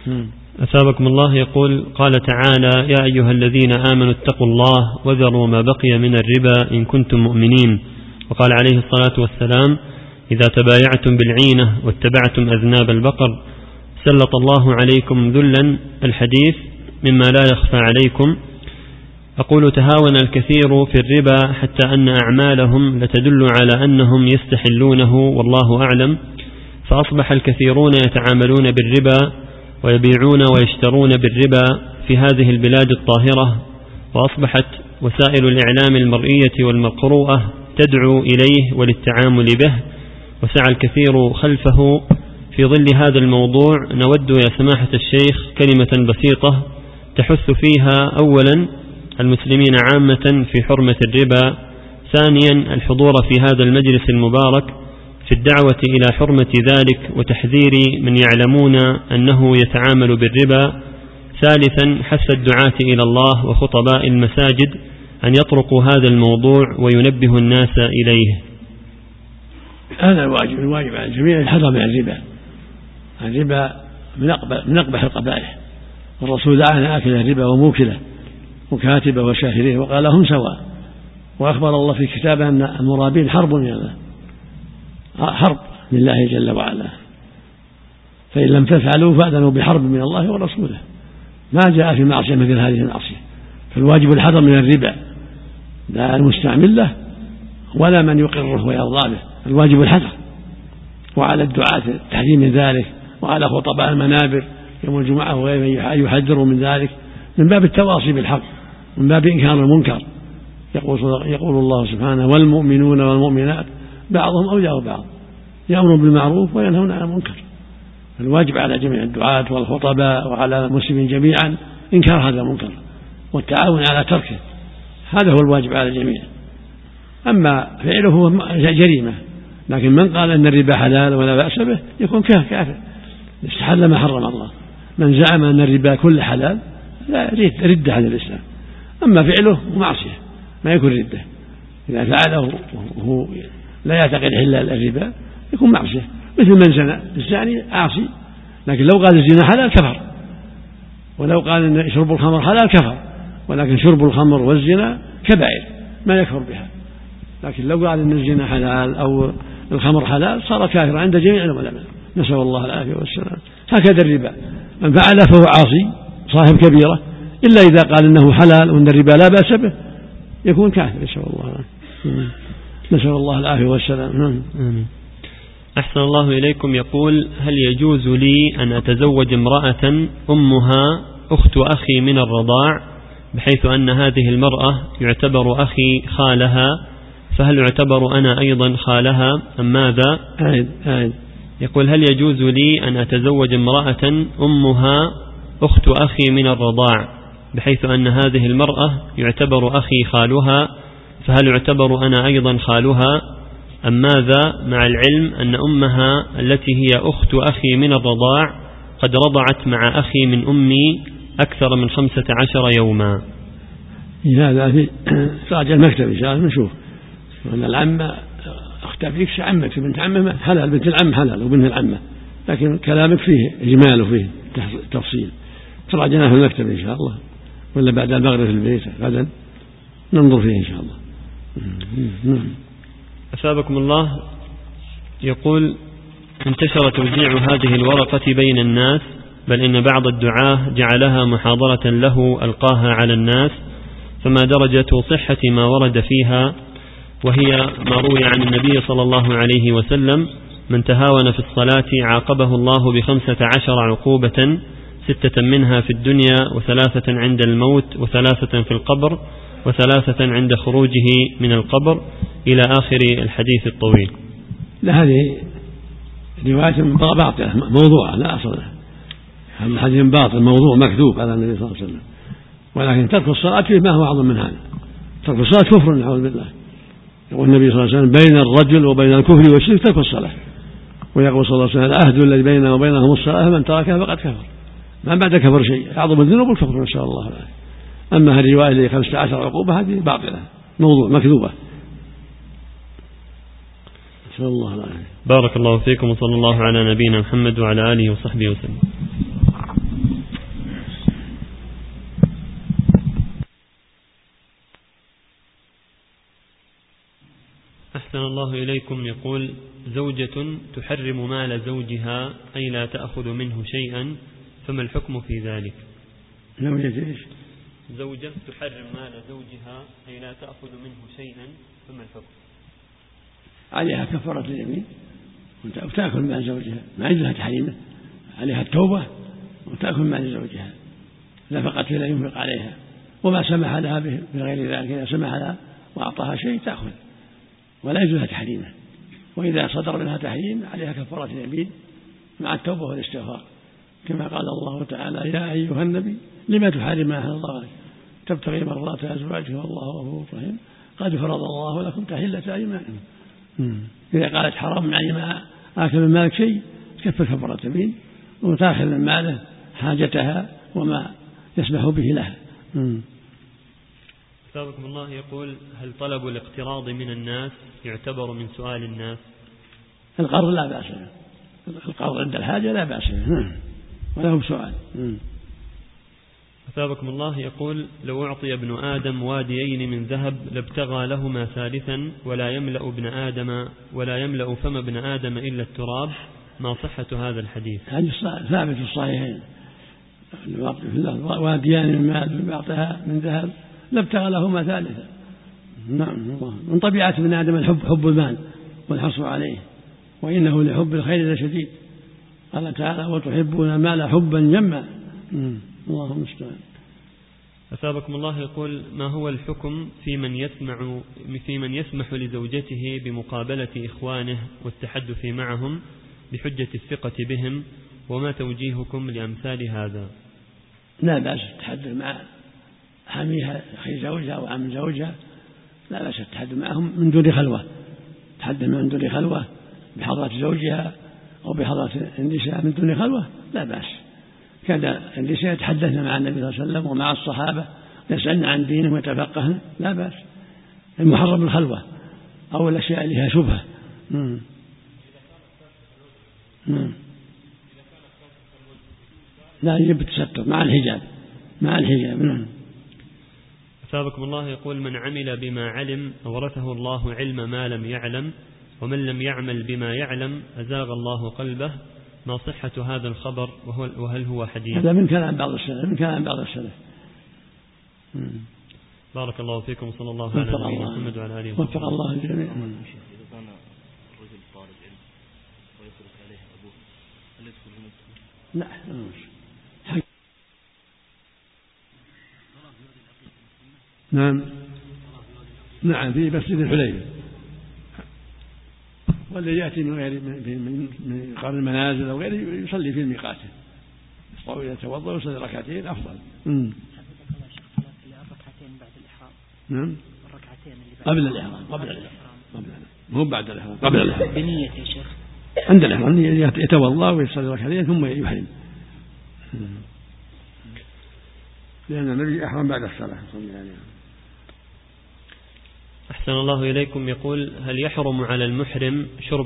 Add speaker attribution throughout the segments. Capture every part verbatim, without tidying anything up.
Speaker 1: أثابكم الله. يقول قال تعالى: يا أيها الذين آمنوا اتقوا الله وذروا ما بقي من الربا إن كنتم مؤمنين. وقال عليه الصلاة والسلام: إذا تبايعتم بالعينة واتبعتم أذناب البقر سلط الله عليكم ذلا. الحديث مما لا يخفى عليكم. أقول: تهاون الكثير في الربا حتى أن أعمالهم لتدل على أنهم يستحلونه والله أعلم، فأصبح الكثيرون يتعاملون بالربا ويبيعون ويشترون بالربا في هذه البلاد الطاهرة، وأصبحت وسائل الإعلام المرئية والمقروءة تدعو إليه وللتعامل به، وسعى الكثير خلفه. في ظل هذا الموضوع نود يا سماحة الشيخ كلمة بسيطة تحث فيها أولا المسلمين عامة في حرمة الربا، ثانيا الحضور في هذا المجلس المبارك في الدعوة إلى حرمة ذلك وتحذير من يعلمون أنه يتعامل بالربا، ثالثا حث الدعاة إلى الله وخطباء المساجد أن يطرقوا هذا الموضوع وينبه الناس إليه.
Speaker 2: هذا الواجب الواجب على الجميع الحذر من الربا. الربا من أقبح القبائح، والرسول لعن آكل الربا وموكله وكاتبه وشاهديه وقال هم سواء، وأخبر الله في كتابه أن المرابين حرب من الله، حرب لله جل وعلا، فإن لم تفعلوا فأذنوا بحرب من الله ورسوله. ما جاء في معصية مثل هذه المعصية، فالواجب الحذر من الربا، لا المستعمل له ولا من يقره ويرضى به، الواجب الحذر، وعلى الدعاة التحذير من ذلك، وعلى خطباء المنابر يوم الجمعة وغيرهم يحذروا من ذلك من باب التواصي بالحق، من باب إنكار المنكر. يقول, يقول الله سبحانه: والمؤمنون والمؤمنات بعضهم أولياء بعض يأمرون بالمعروف وينهون عن المنكر. الواجب على جميع الدعاة والخطباء وعلى المسلمين جميعا إنكار هذا المنكر والتعاون على تركه، هذا هو الواجب على الجميع. أما فعله هو جريمة، لكن من قال أن الربا حلال ولا بأس به يكون كافر، استحل ما حرم الله. من زعم أن الربا كل حلال لا رد عن الإسلام، أما فعله معصية ما يكون ردة. إذا فعله وهو لا يعتقد حلال الربا يكون معصية، مثل من زنى، الزاني عاصي، لكن لو قال الزنا حلال كفر، ولو قال أن شرب الخمر حلال كفر، ولكن شرب الخمر والزنا كبائر ما يكفر بها. لكن لو قال أن الزنا حلال أو الخمر حلال صار كافرا عند جميع العلماء، نسأل الله العافية والسلام. هكذا الربا من فعل فهو عاصي صاحب كبيرة، إلا إذا قال إنه حلال وأن الربا لا بأس به يكون كافر، نسأل الله العافية. نسأل الله العافية والسلام.
Speaker 1: أحسن الله إليكم. يقول: هل يجوز لي أن أتزوج امرأة أمها أخت أخي من الرضاع، بحيث أن هذه المرأة يعتبر أخي خالها، فهل يعتبر أنا أيضا خالها أم ماذا؟
Speaker 2: آه آه.
Speaker 1: يقول: هل يجوز لي أن أتزوج امرأة أمها أخت أخي من الرضاع، بحيث أن هذه المرأة يعتبر أخي خالها، فهل يعتبر أنا أيضا خالها أم ماذا، مع العلم أن أمها التي هي أخت أخي من الرضاع قد رضعت مع أخي من أمي أكثر من خمسة عشر يوما؟
Speaker 2: هذا في راجع المكتب إن شاء الله نشوف، وأن العمة أخت أبيك عمك بنت عمه حلال، بنت العم حلال وبنت العمة، لكن كلامك فيه إجمال وفيه تفصيل، تراجعناه في المكتب إن شاء الله، ولا بعد المغرب في البيت غدا ننظر فيه إن شاء الله.
Speaker 1: أثابكم الله. يقول: انتشر توزيع هذه الورقة بين الناس، بل إن بعض الدعاة جعلها محاضرة له ألقاها على الناس، فما درجة صحة ما ورد فيها؟ وهي ما روي عن النبي صلى الله عليه وسلم: من تهاون في الصلاة عاقبه الله بخمسة عشر عقوبة، ستة منها في الدنيا، وثلاثة عند الموت، وثلاثة في القبر، وثلاثة عند خروجه من القبر، إلى آخر الحديث الطويل.
Speaker 2: لا، هذه رواية باطلة موضوع لا أصل له، هذا الحديث باطل موضوع مكذوب على النبي صلى الله عليه وسلم، ولكن ترك الصلاة فيه ما هو أعظم من هذا. ترك الصلاة كفر نعوذ بالله. يقول النبي صلى الله عليه وسلم: بين الرجل وبين الكفر والشرك ترك الصلاة. ويقول صلى الله عليه وسلم: العهد الذي بيننا وبينهم الصلاة، من تركها فقد كفر. ما بعد كفر شيء، أعظم الذنوب الكفر، نسأل الله العافية. أما هذه الرواية اللي خمسة عشر عقوبة هذه باطلة موضوع مكذوبة، نسأل الله العافية.
Speaker 1: بارك الله فيكم، وصلى الله على نبينا محمد وعلى آله وصحبه وسلم. أحسن الله إليكم. يقول: زوجة تحرم مال زوجها أي لا تأخذ منه شيئا، فما الحكم في ذلك؟
Speaker 2: زوجة إيش؟
Speaker 1: زوجة تحرم مال زوجها أي لا تأخذ منه شيئا، فما الحكم؟
Speaker 2: عليها كفارة اليمين وتأكل مال زوجها، ما عندها تحريمه، عليها التوبة وتأكل مال زوجها، نفقت لا ينفق عليها، وما سمح لها بغير ذلك، إذا سمح لها وأعطاها شيء تأخذ ولا يجوز لها تحريمه. وإذا صدر منها تحريم عليها كفارة اليمين مع التوبة والاستغفار، كما قال الله تعالى: يا أيها النبي لما تحرم ما أحل الله عليك تبتغي مرضات أزواجك والله غفور رحيم قد فرض الله لكم تحلة أيمانكم. إذا قالت حرام علي ما آكل من مالك شيء تكفر كفارة اليمين وتأخذ من ماله حاجتها وما يسمح به لها.
Speaker 1: أثابكم الله. يقول: هل طلب الاقتراض من الناس يعتبر من سؤال الناس؟
Speaker 2: القرض لا بأس به، القرض عند الحاجة لا بأس به ولهم سؤال.
Speaker 1: أثابكم الله. يقول: لو أعطي ابن آدم واديين من ذهب لابتغى لهما ثالثا ولا يملأ ابن آدم ولا يملأ فم ابن آدم إلا التراب، ما صحة هذا الحديث؟
Speaker 2: هذا ثابت في الصحيحين، واديان من مال يعطيها من ذهب لابتغى لهما ثالثا. نعم، من طبيعة ابن آدم الحب، حب المال والحرص عليه، وإنه لحب الخير لشديد. قال تعالى: وتحبون المال حبا جما. الله المستعان.
Speaker 1: أثابكم الله. يقول: ما هو الحكم في من يسمع في من يسمح لزوجته بمقابلة إخوانه والتحدث معهم بحجة الثقة بهم، وما توجيهكم لأمثال هذا؟
Speaker 2: لا بأس التحدث مع حميها أخي زوجها وعم زوجها، لا بأس التحدث معهم من دون خلوة، تحدث من دون خلوة بحضرة زوجها أو بحضرة النساء من دون خلوة لا بأس. كان النساء يتحدثن مع النبي صلى الله عليه وسلم ومع الصحابة يسألن عن دينهم ويتفقهن، لا بأس. المحرم الخلوة أو الأشياء اللي هي شبهة. مم. مم. لا، يجب التستر مع الحجاب، مع الحجاب. نعم.
Speaker 1: أثابكم الله. يقول: من عمل بما علم أورثه الله علم ما لم يعلم، ومن لم يعمل بما يعلم أزاغ الله قلبه، ما صحة هذا الخبر وهل هو حديث؟
Speaker 2: هذا من كلام بعض السلف، من كلام بعض السلف.
Speaker 1: بارك الله فيكم، صلى الله على نبينا محمد وعلى آله وصحبه.
Speaker 2: وفق الله الجميع. لا، نعم نعم في مسجد الحليفة، والذي يأتي من غير من قرن المنازل أو غيره يصلي في ميقاته، أو إذا توضأ ويصلي ركعتين أفضل. الركعتين
Speaker 3: بعد الإحرام.
Speaker 2: نعم.
Speaker 3: الركعتين اللي
Speaker 2: قبل الإحرام، قبل الإحرام، قبل مو بعد الإحرام، قبل الإحرام.
Speaker 3: بنية يا شيخ.
Speaker 2: عند الإحرام يتوضأ ويصلي ركعتين ثم يحرم، لأن النبي أحرم بعد الصلاة صلى الله عليه وسلم.
Speaker 1: أحسن الله إليكم. يقول: هل يحرم على المحرم شرب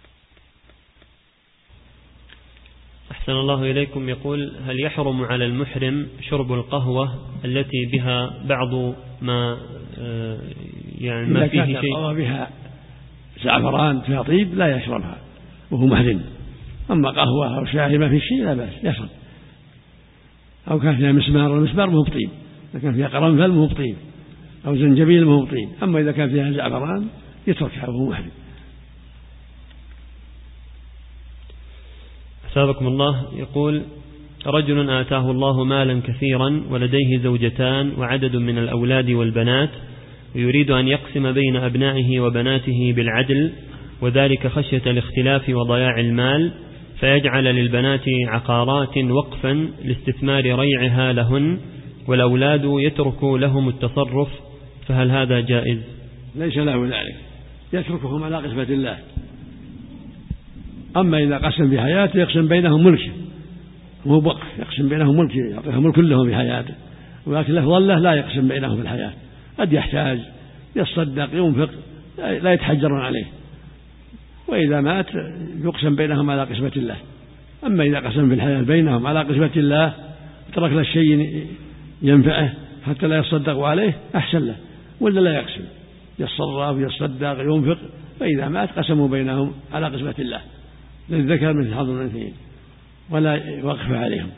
Speaker 1: أحسن الله إليكم. يقول: هل يحرم على المحرم شرب القهوة التي بها بعض ما يعني ما فيه شيء؟
Speaker 2: إذا بها زعفران فيها طيب لا يشربها وهو محرم. أما قهوة أو شاي ما في شيء لا بأس يشرب. أو كان فيها مسمار، والمسمار مو بطيب، إذا كان فيها قرنفل مو بطيب، أو زنجبيل مو بطيب. أما إذا كان فيها زعفران يتركها وهو محرم.
Speaker 1: أثابكم الله. يقول: رجل آتاه الله مالا كثيرا ولديه زوجتان وعدد من الأولاد والبنات، ويريد أن يقسم بين أبنائه وبناته بالعدل، وذلك خشية الاختلاف وضياع المال، فيجعل للبنات عقارات وقفا لاستثمار ريعها لهن، والأولاد يترك لهم التصرف، فهل هذا جائز؟
Speaker 2: ليس له ذلك، يتركهم على قسمة الله. أما إذا قسم بحياته يقسم بينهم ملكه، مو بوقف، يقسم بينهم ملكه، يعطيهم ملك كلهم بحياته. ولكن الأفضل له لا يقسم بينهم في الحياة، قد يحتاج يصدق ينفق لا يتحجرون عليه. وإذا مات يقسم بينهم على قسمة الله. أما إذا قسم في الحياة بينهم على قسمة الله ترك له شيء ينفعه حتى لا يصدقوا عليه أحسن له، ولا لا يقسم. يتصرف يتصدق ينفق، فإذا مات قسموا بينهم على قسمة الله، للذكر مثل حظ الأنثيين ولا يوقف عليهم.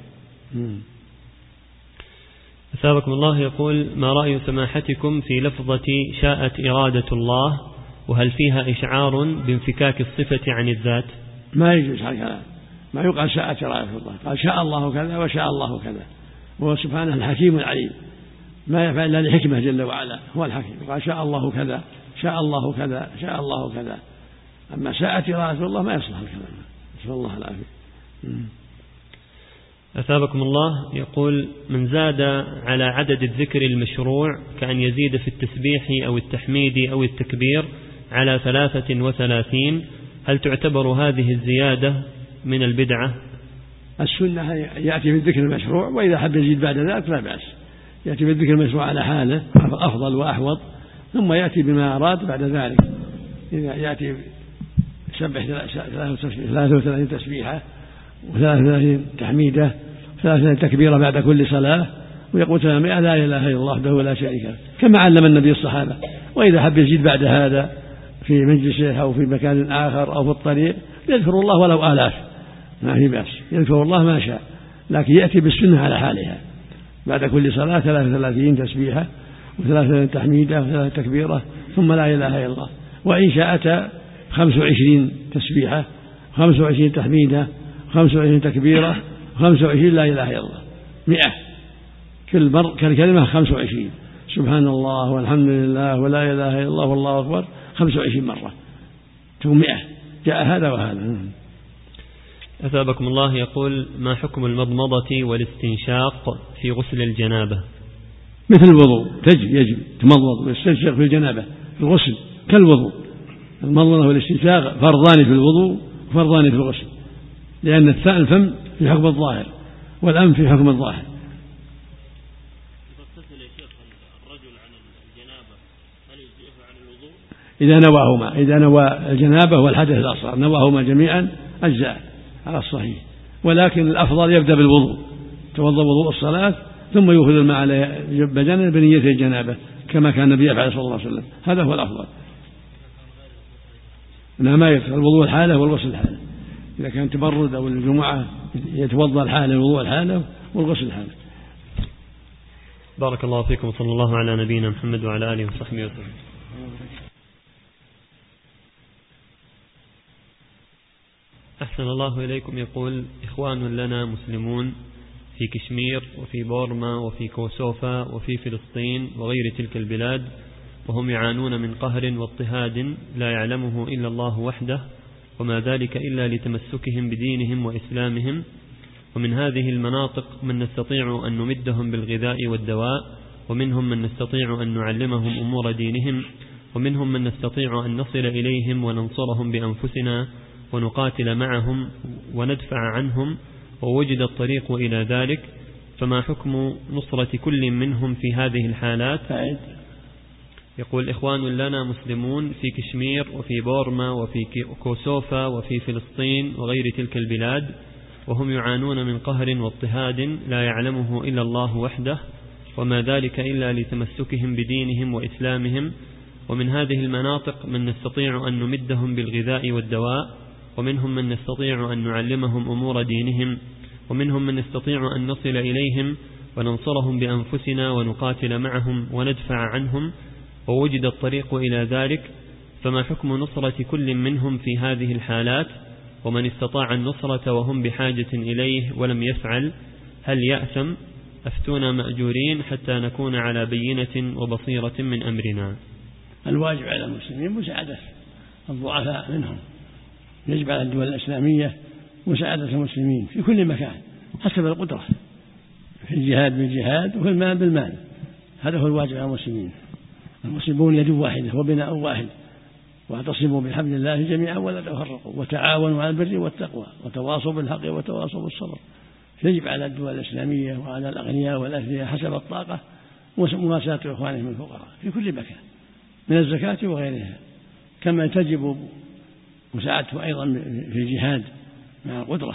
Speaker 1: أثابكم الله يقول: ما رأي سماحتكم في لفظة شاءت إرادة الله، وهل فيها إشعار بانفكاك الصفة عن الذات؟
Speaker 2: ما يجوز هكذا، ما يقال شاءت إرادة الله، قال شاء الله كذا وشاء الله كذا، وهو سبحانه الحكيم العليم، ما يفعل إلا لحكمة جل وعلا، هو الحكيم، قال شاء الله كذا شاء الله كذا شاء الله كذا. أما شاءت إرادة الله ما يصلح الكلام، نسأل الله العافية.
Speaker 1: أثابكم الله يقول: من زاد على عدد الذكر المشروع كأن يزيد في التسبيح أو التحميد أو التكبير على ثلاثة وثلاثين، هل تعتبر هذه الزيادة من البدعة؟
Speaker 2: السنة يأتي بالذكر المشروع، وإذا حب يزيد بعد ذلك لا بأس، يأتي بالذكر المشروع على حاله أفضل وأحوط، ثم يأتي بما أراد بعد ذلك. إذا يأتي يسبح ثلاثة وثلاثين تسبيحة وثلاثة وثلاثين تحميدة ثلاثة وثلاثين تكبيرة بعد كل صلاة، ويقول ثلاثمائة لا إله إلا الله وحده لا شريك له، كما علم النبي الصحابة. وإذا حب يزيد بعد هذا في مجلسه أو في مكان آخر أو في الطريق يذكر الله ولو آلاف، ما في بأس، يذكر الله ما شاء، لكن يأتي بالسنة على حالها، بعد كل صلاة ثلاثة وثلاثين تسبيحة وثلاثة وثلاثين تحميدة وثلاثة تكبيرة ثم لا إله إلا الله. وإن شاءت خمس وعشرين تسبيحة خمس وعشرين تحميدة خمس وعشرين تكبيرة خمس وعشرين لا إله إلا الله، مئة، كل مر كالكلمة خمس وعشرين، سبحان الله والحمد لله ولا إله إلا الله والله أكبر خمس وعشرين مرة، تكون مئة. جاء هذا وهذا.
Speaker 1: أثابكم الله يقول: ما حكم المضمضة والاستنشاق في غسل الجنابة؟
Speaker 2: مثل الوضوء، تجب يجب تمضمض والاستنشاق في الجنابة في الغسل كالوضوء. المضمضة والاستنشاق فرضان في الوضوء وفرضان في الغسل، لأن الفم في حكم الظاهر والأنف في حكم الظاهر. إذا نواهما، إذا نوى الجنابة والحدث الأصغر نواهما جميعا أجزاء على الصحيح، ولكن الأفضل يبدأ بالوضوء، توضأ وضوء الصلاة ثم يأخذ الماء على بدنه بنية الجنابة كما كان النبي يفعل صلى الله عليه وسلم، هذا هو الأفضل. إنما يفعل الوضوء الحالة والغسل الحالة، إذا كان تبرد أو الجمعة يتوضأ الحالة الوضوء الحالة والغسل الحالة.
Speaker 1: بارك الله فيكم، وصلى الله على نبينا محمد وعلى آله وصحبه وسلم. أحسن الله إليكم. يقول: إخوان لنا مسلمون في كشمير وفي بورما وفي كوسوفا وفي فلسطين وغير تلك البلاد، وهم يعانون من قهر واضطهاد لا يعلمه إلا الله وحده، وما ذلك إلا لتمسكهم بدينهم وإسلامهم. ومن هذه المناطق من نستطيع أن نمدهم بالغذاء والدواء، ومنهم من نستطيع أن نعلمهم أمور دينهم، ومنهم من نستطيع أن نصل إليهم وننصرهم بأنفسنا ونقاتل معهم وندفع عنهم، ووجد الطريق إلى ذلك، فما حكم نصرة كل منهم في هذه الحالات؟ يقول: إخوان لنا مسلمون في كشمير وفي بورما وفي كوسوفا وفي فلسطين وغير تلك البلاد، وهم يعانون من قهر واضطهاد لا يعلمه إلا الله وحده، وما ذلك إلا لتمسكهم بدينهم وإسلامهم. ومن هذه المناطق من نستطيع أن نمدهم بالغذاء والدواء، ومنهم من نستطيع أن نعلمهم أمور دينهم، ومنهم من نستطيع أن نصل إليهم وننصرهم بأنفسنا ونقاتل معهم وندفع عنهم، ووجد الطريق إلى ذلك، فما حكم نصرة كل منهم في هذه الحالات؟ ومن استطاع النصرة وهم بحاجة إليه ولم يفعل هل يأثم؟ أفتونا مأجورين حتى نكون على بينة وبصيرة من أمرنا.
Speaker 2: الواجب على المسلمين مساعدة الضعفاء منهم، يجب على الدول الإسلامية مساعدة المسلمين في كل مكان حسب القدرة، في الجهاد بالجهاد وفي المال بالمال، هذا هو الواجب على المسلمين. المسلمون يد واحدة وبناء واحد، واعتصموا بحبل الله جميعا ولا تفرقوا، وتعاونوا على البر والتقوى، وتواصوا بالحق وتواصوا بالصبر. يجب على الدول الإسلامية وعلى الأغنياء والأثرياء حسب الطاقة مواساة إخوانهم الفقراء في كل مكان من الزكاة وغيرها، كما تجب مساعدته أيضا في الجهاد مع القدرة،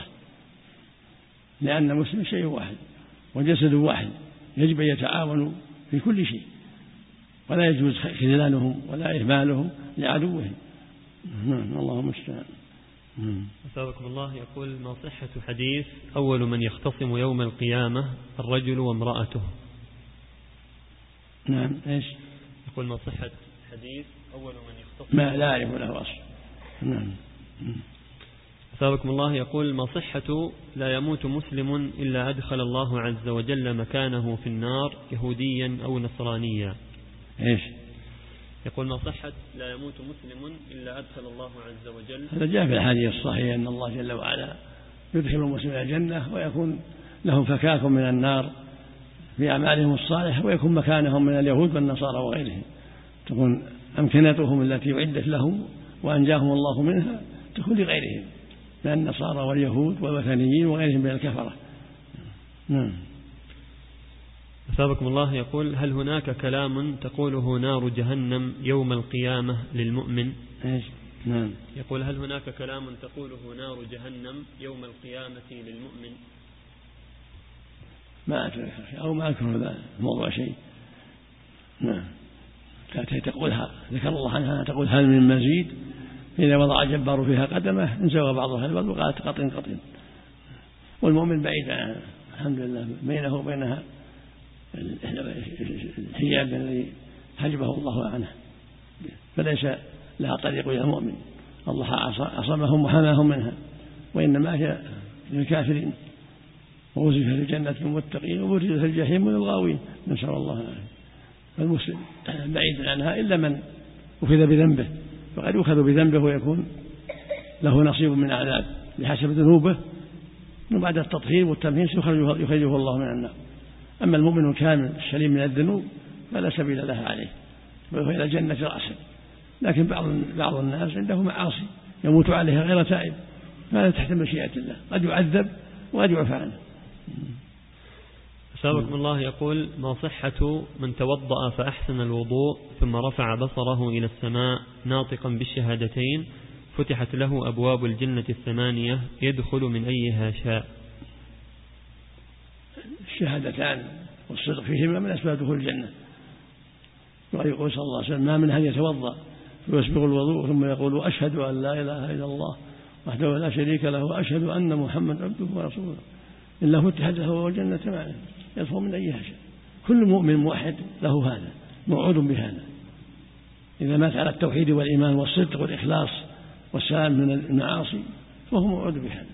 Speaker 2: لأن المسلم شيء واحد وجسد واحد، يجب أن يتعاونوا في كل شيء، ولا يجوز خذلانهم ولا إهمالهم لعدوهم. اللهم المستعان.
Speaker 1: أثابكم الله. يقول: ما صحة حديث أول من يختصم يوم القيامة الرجل وامرأته؟
Speaker 2: نعم. إيش؟
Speaker 1: يقول: ما صحة حديث أول من يختصم؟
Speaker 2: ما لا أعرف له أصل. نعم.
Speaker 1: أثابكم الله. يقول: ما صحة لا يموت مسلم إلا أدخل الله عز وجل مكانه في النار يهوديا أو نصرانيا؟
Speaker 2: إيش؟
Speaker 1: يقول: ما صحة لا يموت مسلم إلا أدخل الله عز وجل؟
Speaker 2: هذا جاء في الحديث الصحيح أن الله جل وعلا يدخل المسلم إلى الجنة ويكون لهم فكاك من النار في أعمالهم الصالحة، ويكون مكانهم من اليهود والنصارى وغيرهم، تكون أمكنتهم التي أعدت لهم وأنجاهم الله منها تكون لغيرهم من النصارى واليهود والوثنيين وغيرهم من الكفرة. نعم.
Speaker 1: أثابكم الله. يقول: هل هناك كلام تقوله نار جهنم يوم القيامة للمؤمن؟
Speaker 2: إيش؟ نعم.
Speaker 1: يقول: هل هناك كلام تقوله نار جهنم يوم القيامة للمؤمن؟
Speaker 2: ما أدري أو ما أذكر هذا الموضوع شيء. نعم. كانت تقولها ذكر الله عنها تقول: هل من مزيد؟ إذا وضع الجبار فيها قدمه انزوى بعضها البعض وقالت قطن قطن. والمؤمن بعيد عنها الحمد لله، بينه وبينها الحجاب الذي حجبه الله عنه، فليس لها طريق إلى المؤمن. الله عصمهم وحماهم منها، وإنما هي للكافرين. ووزف في الجنة للمتقين وبرزت في الجحيم للغاوين، نسأل الله العافية. فالمسلم بعيد عنها إلا من أخذ بذنبه، فقد يؤخذ بذنبه ويكون له نصيب من عذاب بحسب ذنوبه، وبعد التطهير والتمهيد يخرجه, يخرجه الله من النار. أما المؤمن الكامل السليم من الذنوب فلا سبيل لها عليه، وهو إلى الجنة رأسا. لكن بعض بعض الناس عنده معاصي يموت عليها غير تائب، فهذا تحت مشيئة الله، قد يعذب وقد يعفى عنه.
Speaker 1: أثابكم الله. يقول: ما صحة من توضأ فأحسن الوضوء ثم رفع بصره إلى السماء ناطقا بالشهادتين فتحت له أبواب الجنة الثمانية يدخل من أيها شاء؟
Speaker 2: الشهادتان والصدق فيهما من أسباب دخول الجنة. ويقول صلى الله عليه وسلم: ما من أحد يتوضأ ويسبغ الوضوء ثم يقول: أشهد أن لا إله إلا الله وحده لا شريك له وأشهد أن محمد عبده ورسوله إلا فتحت له الجنة معه يدخل من أيها شاء. كل مؤمن موحد له هذا، موعود بهذا، إذا مات على التوحيد والإيمان والصدق والإخلاص والسلام من المعاصي فهو موعود بهذا.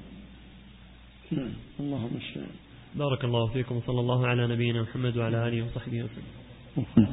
Speaker 2: اللهم المستعان.
Speaker 1: بارك الله فيكم وصلى الله على نبينا محمد وعلى آله وصحبه وسلم.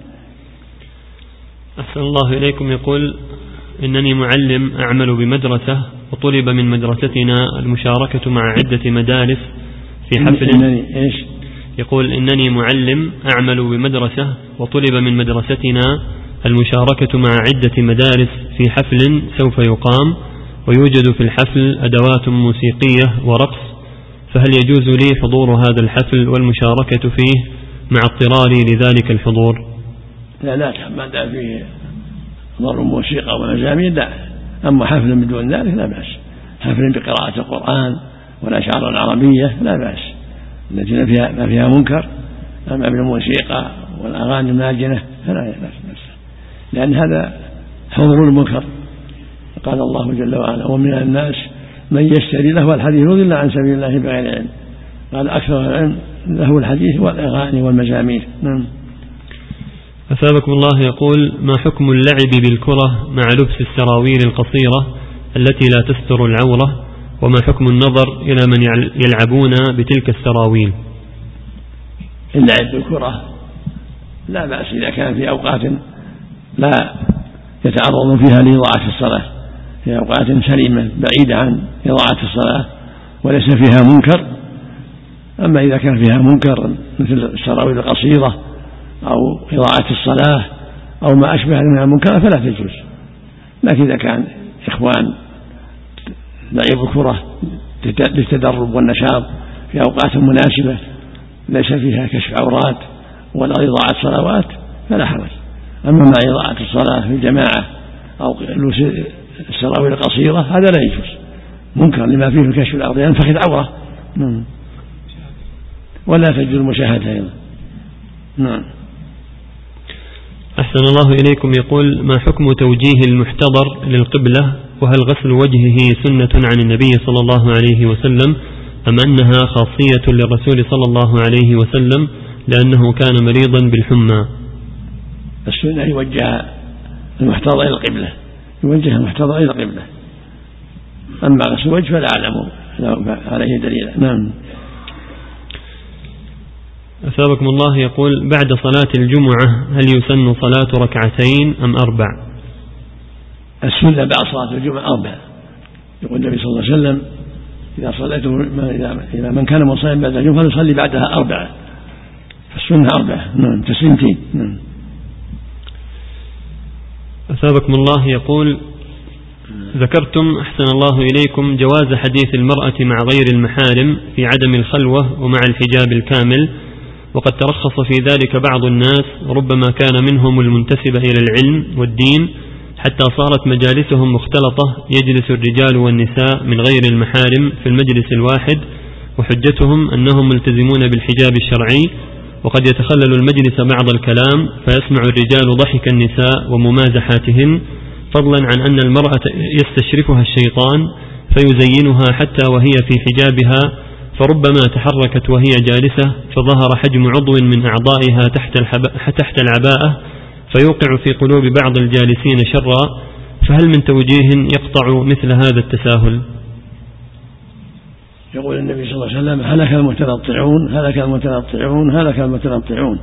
Speaker 1: أحسن الله إليكم. يقول: إنني معلم أعمل بمدرسة وطلب من مدرستنا المشاركة مع عدة مدارس في حفل.
Speaker 2: إنني إيش؟
Speaker 1: يقول: إنني معلم أعمل بمدرسة وطلب من مدرستنا المشاركة مع عدة مدارس في حفل سوف يقام، ويوجد في الحفل أدوات موسيقية ورقص، فهل يجوز لي حضور هذا الحفل والمشاركة فيه مع اضطراري لذلك الحضور؟
Speaker 2: لا لا، ما دام فيه حضور موسيقى ومزامير لا. أما حفل من دون ذلك لا بأس، حفل بقراءة القرآن والأشعار العربية لا بأس، التي فيها ما فيها منكر. أما بالموسيقى والأغاني الماجنة فلا بأس، لأن هذا حضور المنكر. قال الله جل وعلا: ومن الناس من يشتري له الحديث يضل عن سبيل الله بغير علم. قال: أكثر العلم له الحديث والأغاني والمزامير. نعم.
Speaker 1: أثابكم الله. يقول: ما حكم اللعب بالكرة مع لبس السراويل القصيرة التي لا تستر العورة، وما حكم النظر إلى من يلعبون بتلك السراويل؟
Speaker 2: اللعب بالكرة لا بأس إذا كان في أوقات لا يتعرض فيها لإضاعة الصلاة، في أوقات سليمة بعيدة عن إضاعة الصلاة وليس فيها منكر. أما إذا كان فيها منكر مثل السراويل القصيرة أو إضاعة الصلاة أو ما أشبه من المنكر فلا تجوز. لكن إذا كان إخوان لعب الكرة للتدرب والنشاط في أوقات مناسبة ليس فيها كشف عورات ولا إضاعة صلوات فلا حرج. أما مع إضاعة الصلاة في الجماعة أو السراويل القصيرة هذا لا يجوز، منكر لما فيه الكشف العورة ينفخ العورة، ولا تجوز المشاهدة أيضا. نعم.
Speaker 1: أحسن الله إليكم. يقول: ما حكم توجيه المحتضر للقبلة؟ وهل غسل وجهه سنة عن النبي صلى الله عليه وسلم أم أنها خاصية للرسول صلى الله عليه وسلم لأنه كان مريضا بالحمى؟
Speaker 2: السنة يوجه المحتضر إلى القبلة، يوجه المحتضر إلى القبلة، أما غسل الوجه فلا أعلم عليه دليل. نعم.
Speaker 1: أثابكم الله. يقول: بعد صلاة الجمعة هل يسن صلاة ركعتين أم أربع؟
Speaker 2: السنة بعد صلاة الجمعة أربع. يقول النبي صلى الله عليه وسلم: إذا صليتم إذا من كان مصليا بعد الجمعة فليصلي بعدها أربعة، فالسنة أربعة. نعم، تسليمتين. نعم.
Speaker 1: أثابكم الله. يقول: ذكرتم أحسن الله إليكم جواز حديث المرأة مع غير المحارم في عدم الخلوة ومع الحجاب الكامل، وقد ترخص في ذلك بعض الناس ربما كان منهم المنتسب إلى العلم والدين، حتى صارت مجالسهم مختلطة، يجلس الرجال والنساء من غير المحارم في المجلس الواحد، وحجتهم أنهم ملتزمون بالحجاب الشرعي، وقد يتخلل المجلس بعض الكلام فيسمع الرجال ضحك النساء وممازحاتهن، فضلا عن أن المرأة يستشرفها الشيطان فيزينها حتى وهي في حجابها، فربما تحركت وهي جالسة فظهر حجم عضو من أعضائها تحت, تحت العباءة فيوقع في قلوب بعض الجالسين شرا، فهل من توجيه يقطع مثل هذا التساهل؟
Speaker 2: يقول النبي صلى الله عليه وسلم: هلك المتنطعون هلك المتنطعون هلك المتنطعون.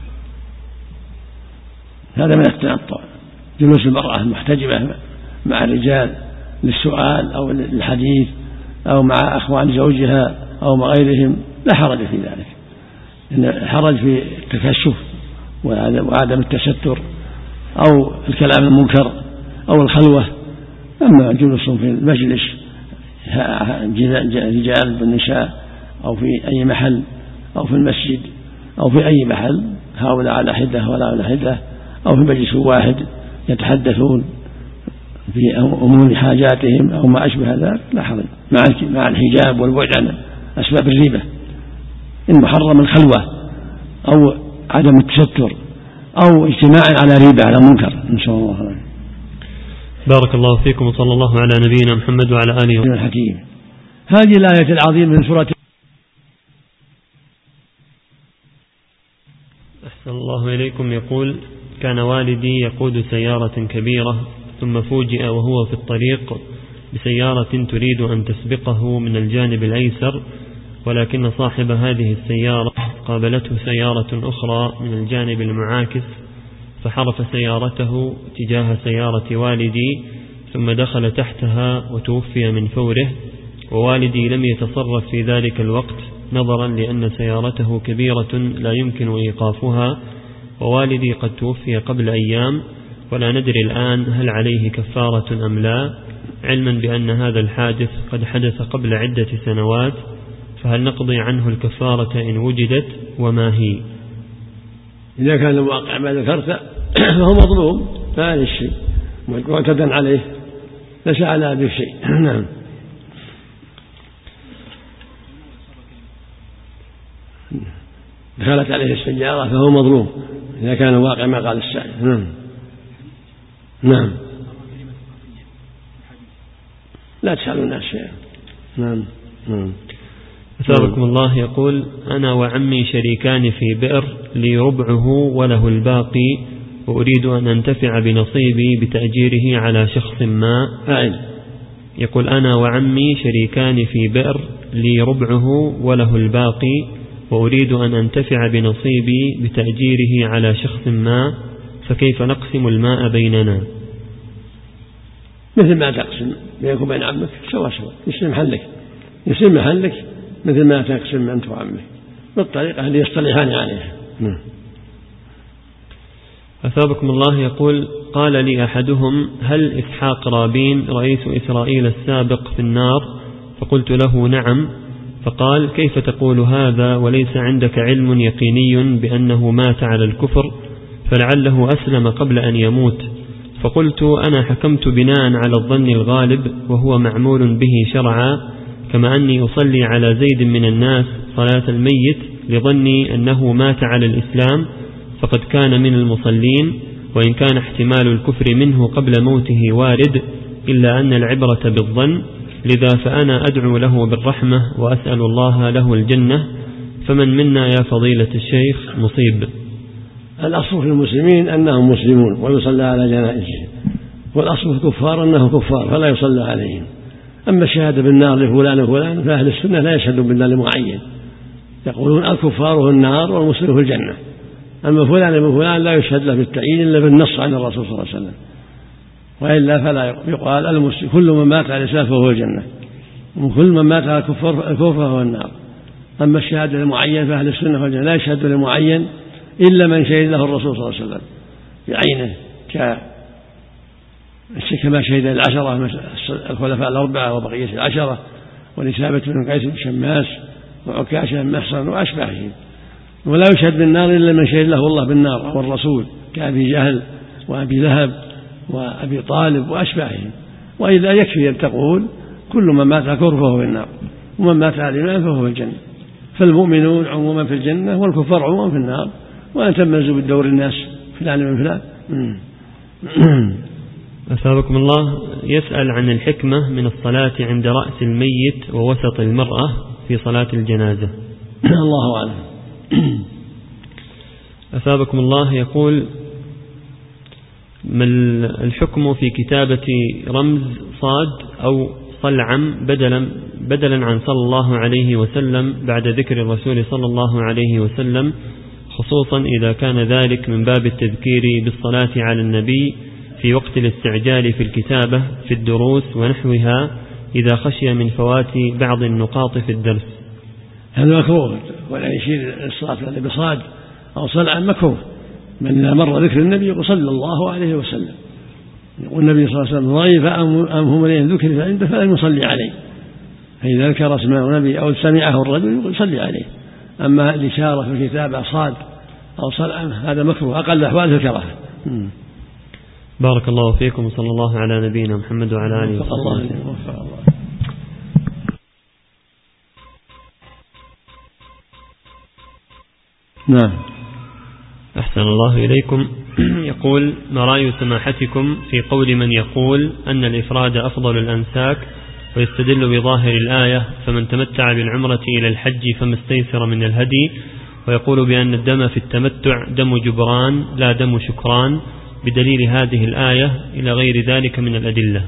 Speaker 2: هذا من التنطع، جلوس المرأة المحتجبة مع الرجال للسؤال أو للحديث أو مع أخوان زوجها أو مع غيرهم، لا حرج في ذلك. إن الحرج في التكشف وعدم التستر أو الكلام المنكر أو الخلوة. أما جلوس في المجلس رجال والنساء أو في أي محل أو في المسجد أو في أي محل، هؤلاء على حدة ولا على حدة، أو في مجلس واحد يتحدثون في أمور حاجاتهم أو ما أشبه ذلك، لا حرج، مع الحجاب والبعد عن أسباب الريبة. إن محرم الخلوة أو عدم التستر أو اجتماع على ريبة على منكر، إن شاء الله عليه.
Speaker 1: بارك الله فيكم، وصلى الله على نبينا محمد وعلى آله وصحبه
Speaker 2: الحكيم. هذه الآية العظيمة من سورة.
Speaker 1: أحسن الله إليكم. يقول: كان والدي يقود سيارة كبيرة ثم فوجئ وهو في الطريق بسيارة تريد أن تسبقه من الجانب الأيسر، ولكن صاحب هذه السيارة قابلته سيارة أخرى من الجانب المعاكس، فحرف سيارته تجاه سيارة والدي ثم دخل تحتها وتوفي من فوره، ووالدي لم يتصرف في ذلك الوقت نظرا لأن سيارته كبيرة لا يمكن إيقافها، ووالدي قد توفي قبل أيام، ولا ندري الآن هل عليه كفارة أم لا، علما بأن هذا الحادث قد حدث قبل عدة سنوات، فهل نقضي عنه الكفارة إن وجدت وما هي؟
Speaker 2: إذا كان الواقع ما ذكرت فهو مظلوم، فهذا الشيء معتدا عليه ليس على هذا شيء. نعم. دخلت عليه السيارة فهو مظلوم إذا كان الواقع ما قال السائل. نعم. نعم. لا تسألوا الناس شيئا. نعم. نعم.
Speaker 1: أثابكم الله. يقول: أنا وعمي شريكان في بئر، لي ربعه وله الباقي، وأريد أن أنتفع بنصيبي بتأجيره على شخص ما.
Speaker 2: أعد.
Speaker 1: يقول: أنا وعمي شريكان في بئر، لي ربعه وله الباقي، وأريد أن أنتفع بنصيبي بتأجيره على شخص ما، فكيف نقسم الماء بيننا؟
Speaker 2: مثل ما تقسم بينك وبين عمك سوا سوا، يسلم محلك يسلم محلك مثل ما تقسم أنت وعمك بالطريقة اللي يصطلحان عليها.
Speaker 1: أثابكم الله. يقول: قال لي أحدهم: هل إسحاق رابين رئيس إسرائيل السابق في النار؟ فقلت له: نعم. فقال: كيف تقول هذا وليس عندك علم يقيني بأنه مات على الكفر، فلعله أسلم قبل أن يموت؟ فقلت: أنا حكمت بناء على الظن الغالب وهو معمول به شرعا، كما أني أصلي على زيد من الناس صلاة الميت لظني أنه مات على الإسلام فقد كان من المصلين، وإن كان احتمال الكفر منه قبل موته وارد، إلا أن العبرة بالظن، لذا فأنا أدعو له بالرحمة وأسأل الله له الجنة، فمن منا يا فضيلة الشيخ مصيب؟
Speaker 2: الأصل في المسلمين أنهم مسلمون ويصلى على جنائزهم، والأصل في الكفار أنهم كفار فلا يصلى عليهم. أما الشهادة بالنار لفلان وفلان فأهل السنة لا يشهدون بالنار لمعين، يقولون الكفار في النار والمسلم في الجنة. أما فلان ابن فلان لا يشهد له بالتعيين إلا بالنص عن الرسول صلى الله عليه وسلم، وإلا فلا يقال المسلم كل من مات على الإسلام فهو الجنة، وكل من مات على الكفر فهو النار. أما الشهادة للمعين فأهل السنة والجنة لا يشهد للمعين إلا من شهد له الرسول صلى الله عليه وسلم بعينه، كما شهد العشرة الخلفاء الأربعة وبقية العشرة ونسابة بن قيس بن شماس وعكاشة بن محصن وأشباههم. ولا يشهد بالنار إلا من شهد له الله بالنار والرسول كأبي جهل وأبي لهب وأبي طالب وأشباههم. وإذا يكفي أن تقول كل من مات على كفر فهو في النار، ومن مات على الإيمان فهو في الجنة، فالمؤمنون عموما في الجنة والكفار عموما في النار، وأن تميزوا بالدور الناس فلان من فلان.
Speaker 1: أثابكم الله. يسأل عن الحكمة من الصلاة عند رأس الميت ووسط المرأة في صلاة الجنازة.
Speaker 2: الله أعلم.
Speaker 1: أثابكم الله. يقول: ما الحكم في كتابة رمز صاد أو صلعم بدلا بدلا عن صلى الله عليه وسلم بعد ذكر الرسول صلى الله عليه وسلم، خصوصا إذا كان ذلك من باب التذكير بالصلاة على النبي في وقت الاستعجال في الكتابة في الدروس ونحوها، إذا خشي من فوات بعض النقاط في الدرس؟
Speaker 2: هذا مكروه، ولا يشير الصلاة بصاد أو صلعا مكروه، من إذا مر ذكر النبي صلى الله عليه وسلم يقول النبي صلى الله عليه وسلم: ضعيف أم هم من ذكر فعنده فلم يصلي عليه. فإذا ذكر اسم النبي أو سمعه الرجل يصلي عليه. أما الإشارة في الكتابة صاد أو صلعا هذا مكروه، أقل أحوال الكراهة.
Speaker 1: بارك الله فيكم وصلى الله على نبينا محمد وعلى آله وصحبه.
Speaker 2: نعم.
Speaker 1: أحسن الله إليكم. يقول: ما رأي سماحتكم في قول من يقول أن الإفراد أفضل الأنساك ويستدل بظاهر الآية: فمن تمتع بالعمرة إلى الحج فما استيسر من الهدي، ويقول بأن الدم في التمتع دم جبران لا دم شكران بدليل هذه الآية إلى غير ذلك من الأدلة؟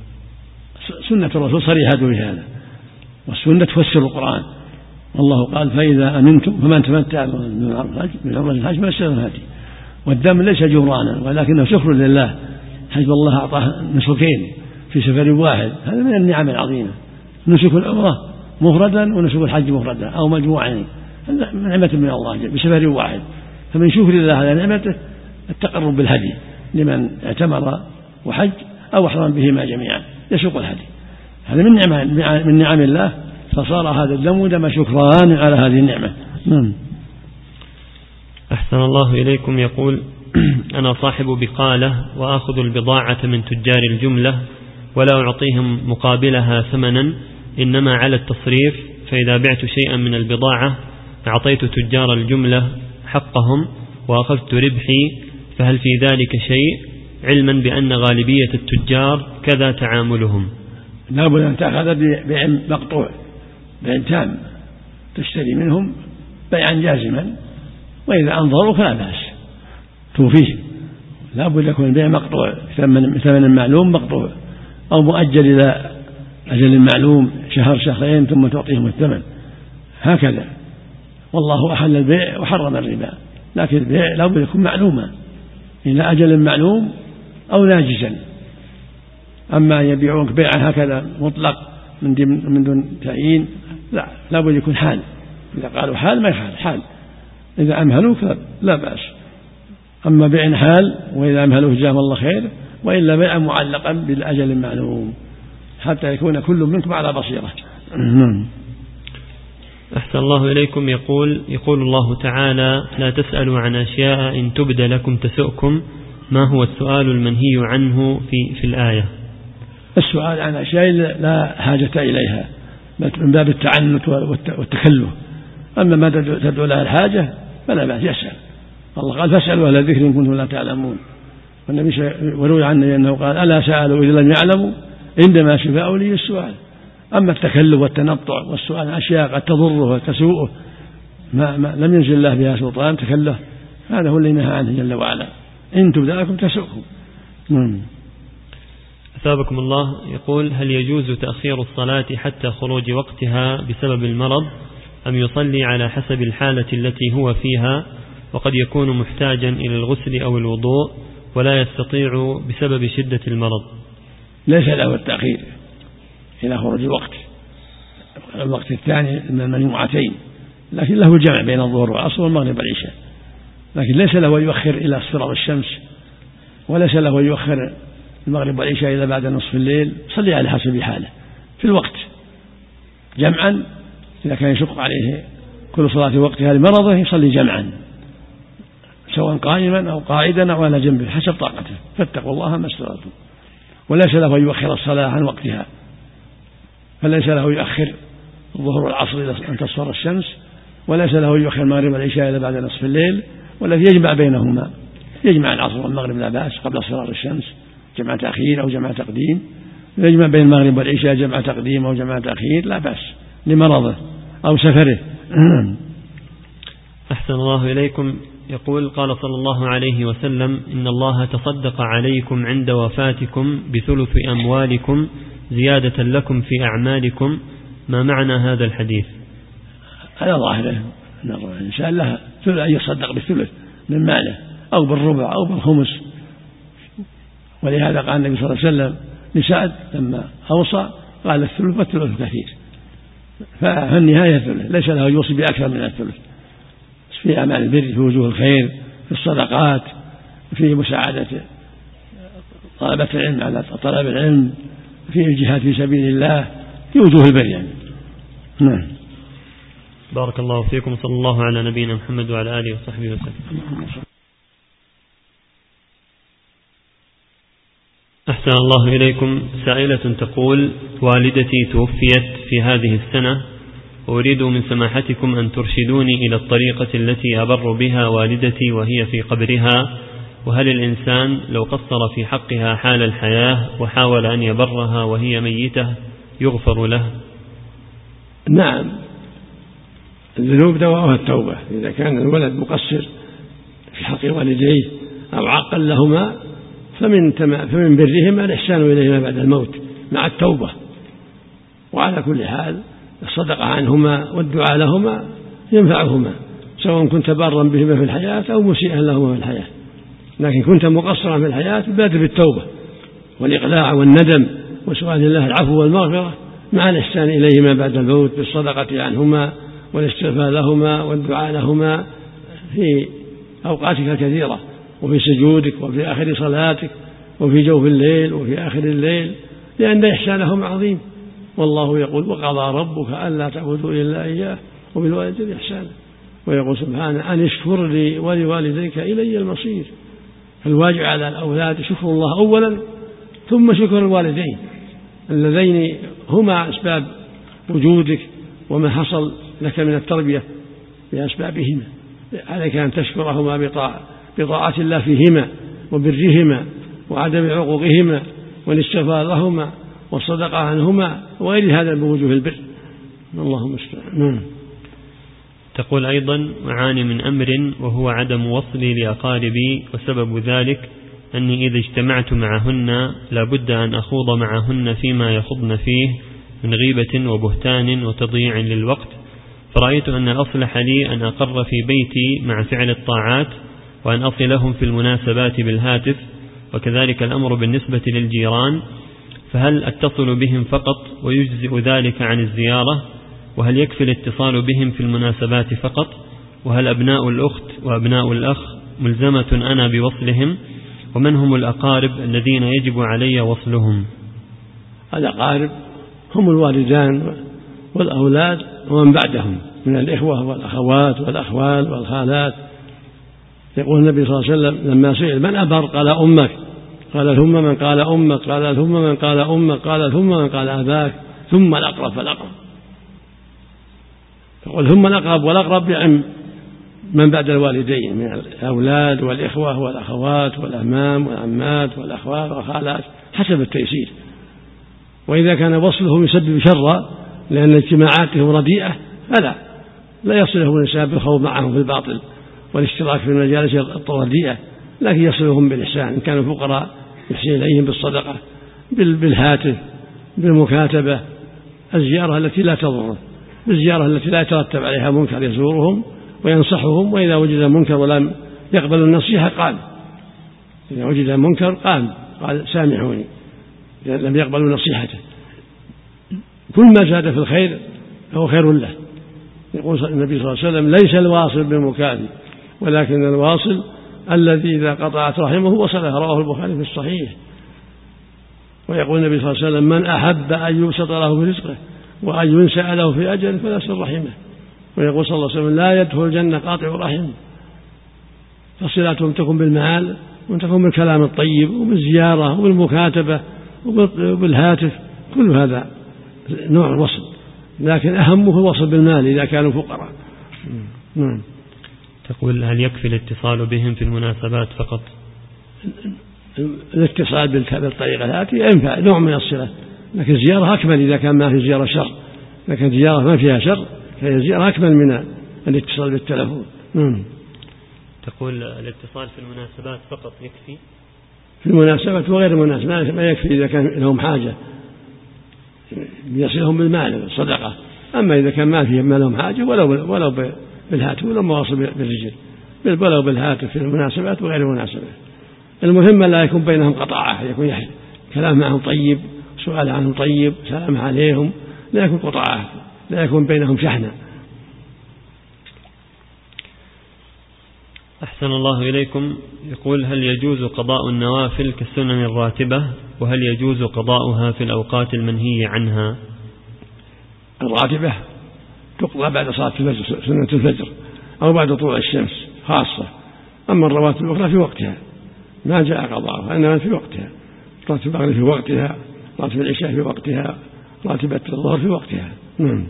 Speaker 2: سنة الرسول صريحة بهذا، والسنة تفسر القرآن، والله قال: فإذا أمنتم فمن تمتع بالعمرة الحج فما استيسر من الهدي. والدم ليس جبرانا ولكنه شكر لله، حيث الله أعطاه نسكين في سفر واحد، هذا من النعم العظيمة. نسك العمرة مفردا ونسك الحج مفردا أو مجموعين، نعمة من الله بسفر واحد، فمن شكر الله على نعمته التقرب بالهدي لمن اعتمر وحج أو أحرم بهما جميعا يسوق الهدي. هذا من نعم من نعم الله، فصار هذا الدم دم شكران على هذه النعمة. نعم.
Speaker 1: أحسن الله إليكم. يقول: أنا صاحب بقالة وآخذ البضاعة من تجار الجملة ولا أعطيهم مقابلها ثمنا، إنما على التصريف، فإذا بعت شيئا من البضاعة أعطيت تجار الجملة حقهم وأخذت ربحي، فهل في ذلك شيء، علما بأن غالبية التجار كذا تعاملهم؟
Speaker 2: لا بد أن تأخذ بيع مقطوع، بيع تام، تشتري منهم بيعا جازما، وإذا أنظروا فلا بأس توفيهم. لا بد يكون البيع مقطوع ثمن معلوم مقطوع، أو مؤجل إلى أجل معلوم شهر شهرين ثم تعطيهم الثمن، هكذا. والله أحل البيع وحرم الربا، لكن البيع لا بد يكون معلوما إلى أجل معلوم أو ناجزا. أما يبيعونك بيعا هكذا مطلق من دون تعيين، لا لا بد يكون حال. إذا قالوا حال ما يحال حال، إذا أمهلوك لا بأس. أما بيع حال وإذا أمهلوك جزاهم الله خير، وإلا بيع معلقا بالأجل المعلوم حتى يكون كل منكم على بصيرة.
Speaker 1: أحسن الله إليكم. يقول يقول الله تعالى: لا تسألوا عن أشياء إن تبد لكم تسؤكم. ما هو السؤال المنهي عنه في في الآية؟
Speaker 2: السؤال عن أشياء لا حاجة إليها من باب التعنت والتكلف. أما ما تدعو لها الحاجة فلا بأس يسأل. الله قال: فاسألوا أهل الذكر إن كنتم لا تعلمون. والنبي وروي عنه أنه قال ألا سألوا إذا لم يعلموا عندما شفاء لي السؤال. أما التكلف والتنطع والسؤال أشياء قد تضره وتسوءه ما, ما لم ينزل الله بها سلطان تكلف، هذا هو الذي نهى عنه جل وعلا، إن تبدأ لكم تسؤكم.
Speaker 1: أثابكم الله. يقول: هل يجوز تأخير الصلاة حتى خروج وقتها بسبب المرض، أم يصلي على حسب الحالة التي هو فيها، وقد يكون محتاجا إلى الغسل أو الوضوء ولا يستطيع بسبب شدة المرض؟
Speaker 2: ليس له التأخير إلى خروج الوقت، الوقت الثاني من المجموعتين، لكن له الجمع بين الظهر والعصر والمغرب والعشاء، لكن ليس له يؤخر إلى اصفرار الشمس، وليس له يؤخر المغرب والعشاء إلى بعد نصف الليل، صلي على حسب حاله في الوقت جمعا. إذا كان يشق عليه كل صلاة وقتها لمرضه يصلي جمعا، سواء قائما أو قاعدا أو على جنبه حسب طاقته، فاتقوا الله ما استطعتم. وليس له يؤخر الصلاة عن وقتها، فليس له يؤخر الظهر والعصر إلى أن تصفر الشمس، وليس له يؤخر المغرب والعشاء إلى بعد نصف الليل، والذي يجمع بينهما، يجمع العصر والمغرب لا بأس قبل اصفرار الشمس جمع تأخير أو جمع تقديم، يجمع بين المغرب والعشاء جمع تقديم أو جمع تأخير لا بأس لمرضه أو سفره.
Speaker 1: أحسن الله إليكم. يقول: قال صلى الله عليه وسلم: إن الله تصدق عليكم عند وفاتكم بثلث أموالكم زيادة لكم في أعمالكم، ما معنى هذا الحديث؟
Speaker 2: هذا ظاهره أن الإنسان له أن يصدق بالثلث من ماله أو بالربع أو بالخمس، ولهذا قال النبي صلى الله عليه وسلم لسعد لما أوصى قال الثلث والثلث كثير، فالنهاية الثلث، ليس له يوصي بأكثر من الثلث في أعمال البر، في وجوه الخير، في الصدقات، في مساعدة طلبة العلم على طلب العلم، في الجهاد في سبيل الله، في وجوه البر يعني. نعم.
Speaker 1: بارك الله فيكم، صلى الله على نبينا محمد وعلى آله وصحبه وسلم. أحسن الله إليكم. سائلة تقول: والدتي توفيت في هذه السنة، وأريد من سماحتكم أن ترشدوني إلى الطريقة التي أبر بها والدتي وهي في قبرها، وهل الإنسان لو قصر في حقها حال الحياة وحاول أن يبرها وهي ميتة يغفر له؟
Speaker 2: نعم، الذنوب دواءها التوبة. إذا كان الولد مقصر في حق والديه أو عقل لهما فمن, فمن برهما الإحسان إليهما بعد الموت مع التوبة، وعلى كل حال الصدقة عنهما والدعاء لهما ينفعهما، سواء كنت بارا بهما في الحياة أو مسيئا لهما في الحياة، لكن كنت مقصرا في الحياة بادر بالتوبة والإقلاع والندم وسؤال الله العفو والمغفرة مع الإحسان إليهما بعد الموت بالصدقة عنهما والاستغفار لهما والدعاء لهما في أوقاتك الكثيرة، وفي سجودك وفي آخر صلاتك وفي جوف الليل وفي آخر الليل، لأن إحسانهم عظيم. والله يقول: وقضى ربك ألا تعبدوا إلا إياه وبالوالدين إحسانا، ويقول سبحانه: أن اشكر لي ولوالديك إلي المصير. فالواجب على الأولاد شكر الله أولا ثم شكر الوالدين اللذين هما أسباب وجودك وما حصل لك من التربية بأسبابهما، عليك أن تشكرهما بطاعة الله فيهما وبرهما وعدم عقوقهما والاستغفار لهما والصدقة عنهما وغير هذا بوجوه البر. اللهم استعان.
Speaker 1: تقول أيضا: أعاني من أمر وهو عدم وصلي لأقاربي، وسبب ذلك أني إذا اجتمعت معهن لابد أن أخوض معهن فيما يخضن فيه من غيبة وبهتان وتضييع للوقت، فرأيت أن الأصلح لي أن أقر في بيتي مع فعل الطاعات وأن أصلهم في المناسبات بالهاتف، وكذلك الأمر بالنسبة للجيران، فهل أتصل بهم فقط ويجزئ ذلك عن الزيارة؟ وهل يكفي الاتصال بهم في المناسبات فقط؟ وهل أبناء الأخت وأبناء الأخ ملزمة أنا بوصلهم؟ ومن هم الأقارب الذين يجب علي وصلهم؟
Speaker 2: الأقارب هم الوالدان والأولاد ومن بعدهم من الإخوة والأخوات والأخوال والخالات. يقول النبي صلى الله عليه وسلم لما سئل: من أبر؟ قال: أمك. قال: ثم من؟ قال: أمك. قال: ثم من؟ قال: أمك. قال: ثم من؟ قال: أباك. ثم الأقرب فالأقرب. يقول ثم الأقرب والأقرب بعم من بعد الوالدين من الأولاد والإخوة والأخوات والأعمام والعمات والأخوال والخالات حسب التيسير. وإذا كان وصله يسبب شرا لأن اجتماعاتهم رديئة فلا لا يصلهم الإنسان بالخوض معهم في الباطل والاشتراك في المجالس الرديئة، لكن يصلهم بالإحسان إن كانوا فقراء يحسن إليهم بالصدقة بالهاتف بالمكاتبة، الزيارة التي لا تضره، بالزيارة التي لا يترتب عليها منكر يزورهم وينصحهم، وإذا وجد منكر ولم يقبل النصيحة قال إذا وجد منكر قال قال سامحوني إذا لم يقبلوا نصيحته. كل ما زاد في الخير فهو خير له. يقول النبي صلى الله عليه وسلم ليس الواصل بالمكافئ ولكن الواصل الذي إذا قطعت رحمه وصلها، رواه البخاري في الصحيح. ويقول النبي صلى الله عليه وسلم من أحب أن يبسط له في رزقه وأن ينسأ له في أجله فلا يصل رحمه. ويقول صلى الله عليه وسلم لا يدخل الجنة قاطع رحم. فصلاتهم تكون بالمعال وتكون بالكلام الطيب وبالزيارة وبالمكاتبة وبالهاتف، كل هذا نوع وصل، لكن أهمه الوصل بالمال إذا كانوا فقراء. نعم.
Speaker 1: تقول هل يكفي الاتصال بهم في المناسبات فقط؟
Speaker 2: الاتصال بالطريقة الآتية ينفع نوع من الصلة، لكن الزيارة أكمل إذا كان ما في زيارة شر، لكن زيارة ما فيها شر فهي الزيارة أكمل من الاتصال بالتلفون. مم.
Speaker 1: تقول الاتصال في المناسبات فقط يكفي؟
Speaker 2: في المناسبات وغير المناسبات ما يكفي إذا كان لهم حاجة يصلهم بالمال والصدقة، أما إذا كان ما فيهم ما لهم حاجة ولو ولو بالهاتف ولو ما وصل بالرجل ولو بالهاتف في المناسبات وغير المناسبات. المهم لا يكون بينهم قطاعة، يكون كلام معهم طيب، سؤال عنهم طيب، سلام عليهم، لا يكون قطاعة، لا يكون بينهم شحنة.
Speaker 1: أحسن الله إليكم. يقول هل يجوز قضاء النوافل كالسنن الراتبة، وهل يجوز قضاؤها في الأوقات المنهي عنها؟
Speaker 2: الراتبة تقضى بعد صلاة الفجر سنة الفجر أو بعد طلوع الشمس خاصة، أما الرواتب الأخرى في وقتها ما جاء قضاءها إنما في وقتها، راتب المغرب في وقتها، راتب العشاء في وقتها، راتبة الظهر في وقتها. نعم.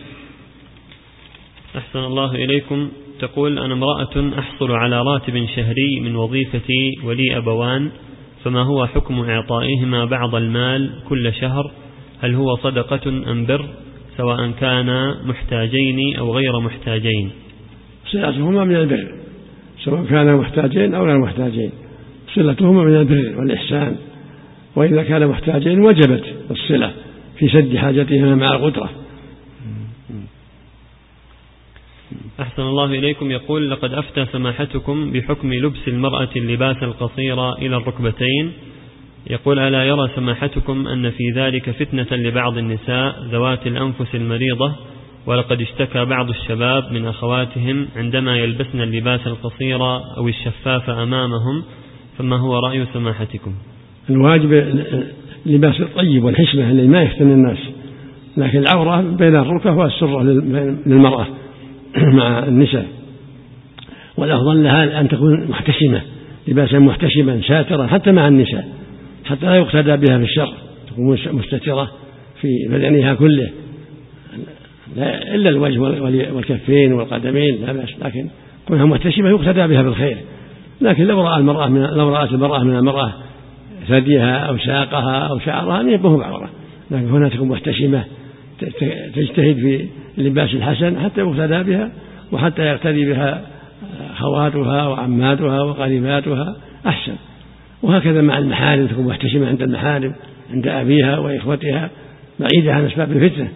Speaker 1: أحسن الله إليكم. تقول أنا امرأة أحصل على راتب شهري من وظيفتي ولي أبوان، فما هو حكم إعطائهما بعض المال كل شهر؟ هل هو صدقة أم بر، سواء كان محتاجين أو غير محتاجين؟
Speaker 2: صلتهما من البر سواء كانا محتاجين أو غير محتاجين، صلتهما من البر والإحسان، وإذا كان محتاجين وجبت الصلة في سد حاجتهما مع القدرة.
Speaker 1: أحسن الله إليكم. يقول لقد أفتى سماحتكم بحكم لبس المرأة اللباس القصير إلى الركبتين. يقول ألا يرى سماحتكم أن في ذلك فتنة لبعض النساء ذوات الأنفس المريضة، ولقد اشتكى بعض الشباب من أخواتهم عندما يلبسن اللباس القصير أو الشفاف أمامهم، فما هو رأي سماحتكم؟
Speaker 2: الواجب اللباس الطيب والحشمة اللي ما يفتن الناس، لكن العورة بين الركب والسرة للمرأة مع النساء، والأفضل لها أن تكون محتشمة، لباسا محتشما ساترا حتى مع النساء، حتى لا يقتدى بها في الشر، تكون مستترة في بدنها كله لا إلا الوجه والكفين والقدمين لا بأس، لكن كونها محتشمة يقتدى بها بالخير. لكن لو رأى المرأة من لو رأت المرأة من المرأة ثديها أو ساقها أو شعرها لم يكن بعورة، لكن هنا تكون محتشمة تجتهد في اللباس الحسن حتى يقتدى بها وحتى يقتدي بها خواتها وعماتها وقريباتها أحسن. وهكذا مع المحارم تكون محتشمة عند المحارم عند أبيها وإخوتها بعيدة عن أسباب الفتنة.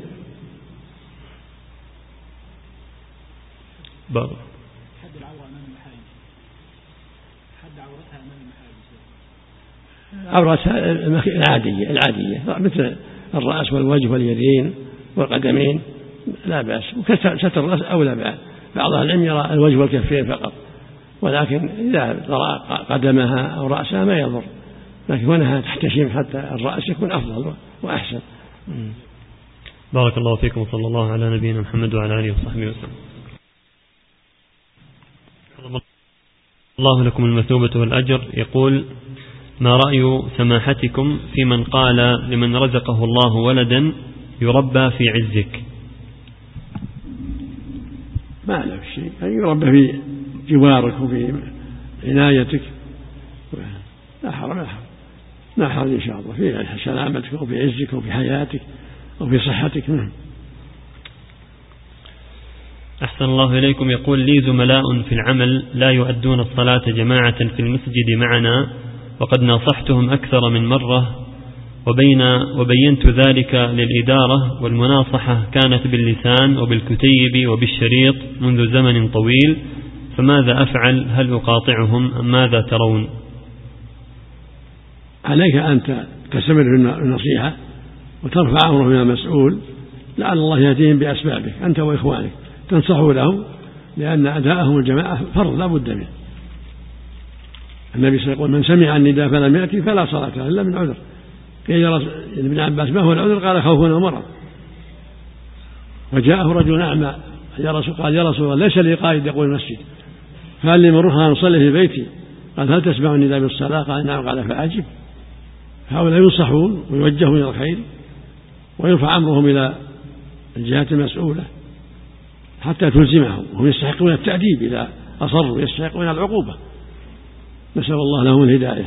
Speaker 1: بابا
Speaker 3: حد العورة أمام المحارم، حد عورتها أمام المحارم،
Speaker 2: عورتها العادية العادية مثل الرأس والوجه واليدين والقدمين لا بأس، وستر الرأس أولى بعد. بعض العلم يرى الوجه والكفين فقط، ولكن إذا رأى قدمها أو رأسها ما يضر، لكن هنا تحتشم حتى الرأس يكون أفضل وأحسن.
Speaker 1: بارك الله فيكم وصلى الله على نبينا محمد وعلى آله وصحبه وسلم. الله لكم المثوبة والأجر. يقول ما رأي سماحتكم في من قال لمن رزقه الله ولدا يربى في عزك؟
Speaker 2: ما له شيء، يربى في جوارك وفي عنايتك لا حرج لا حرج لا حرج إن شاء الله في سلامتك وفي عزك وفي حياتك وفي صحتك.
Speaker 1: أحسن الله إليكم. يقول لي زملاء في العمل لا يؤدون الصلاة جماعة في المسجد معنا، وقد ناصحتهم أكثر من مرة وبين وبينت ذلك للإدارة، والمناصحة كانت باللسان وبالكتيب وبالشريط منذ زمن طويل، فماذا أفعل؟ هل أقاطعهم أم ماذا ترون؟
Speaker 2: عليك أن تستمر في النصيحة وترفع أمره من المسؤول، لعل الله يهديهم بأسبابك أنت وإخوانك، تنصحوا لهم، لأن أداءهم الجماعة فرض لا بد منه. النبي صلى الله عليه وسلم يقول من سمع النداء فلم يأتي فلا صلاة له إلا من عذر. قيل ابن عباس ما هو العذر؟ قال خوف ومرض. وجاءه رجل أعمى يا رسول قال يا رسول الله ليس لي قائد يقول المسجد، فهل لي من روح نصلي في بيتي؟ قال هل تسمع النداء بالصلاة؟ قال نعم. قال فأجب. هؤلاء ينصحون ويوجهون إلى الخير ويرفع أمرهم إلى الجهات المسؤولة حتى تلزمهم، وهم يستحقون التأديب إذا أصروا، يستحقون العقوبة. نسأل الله لهم الهداية.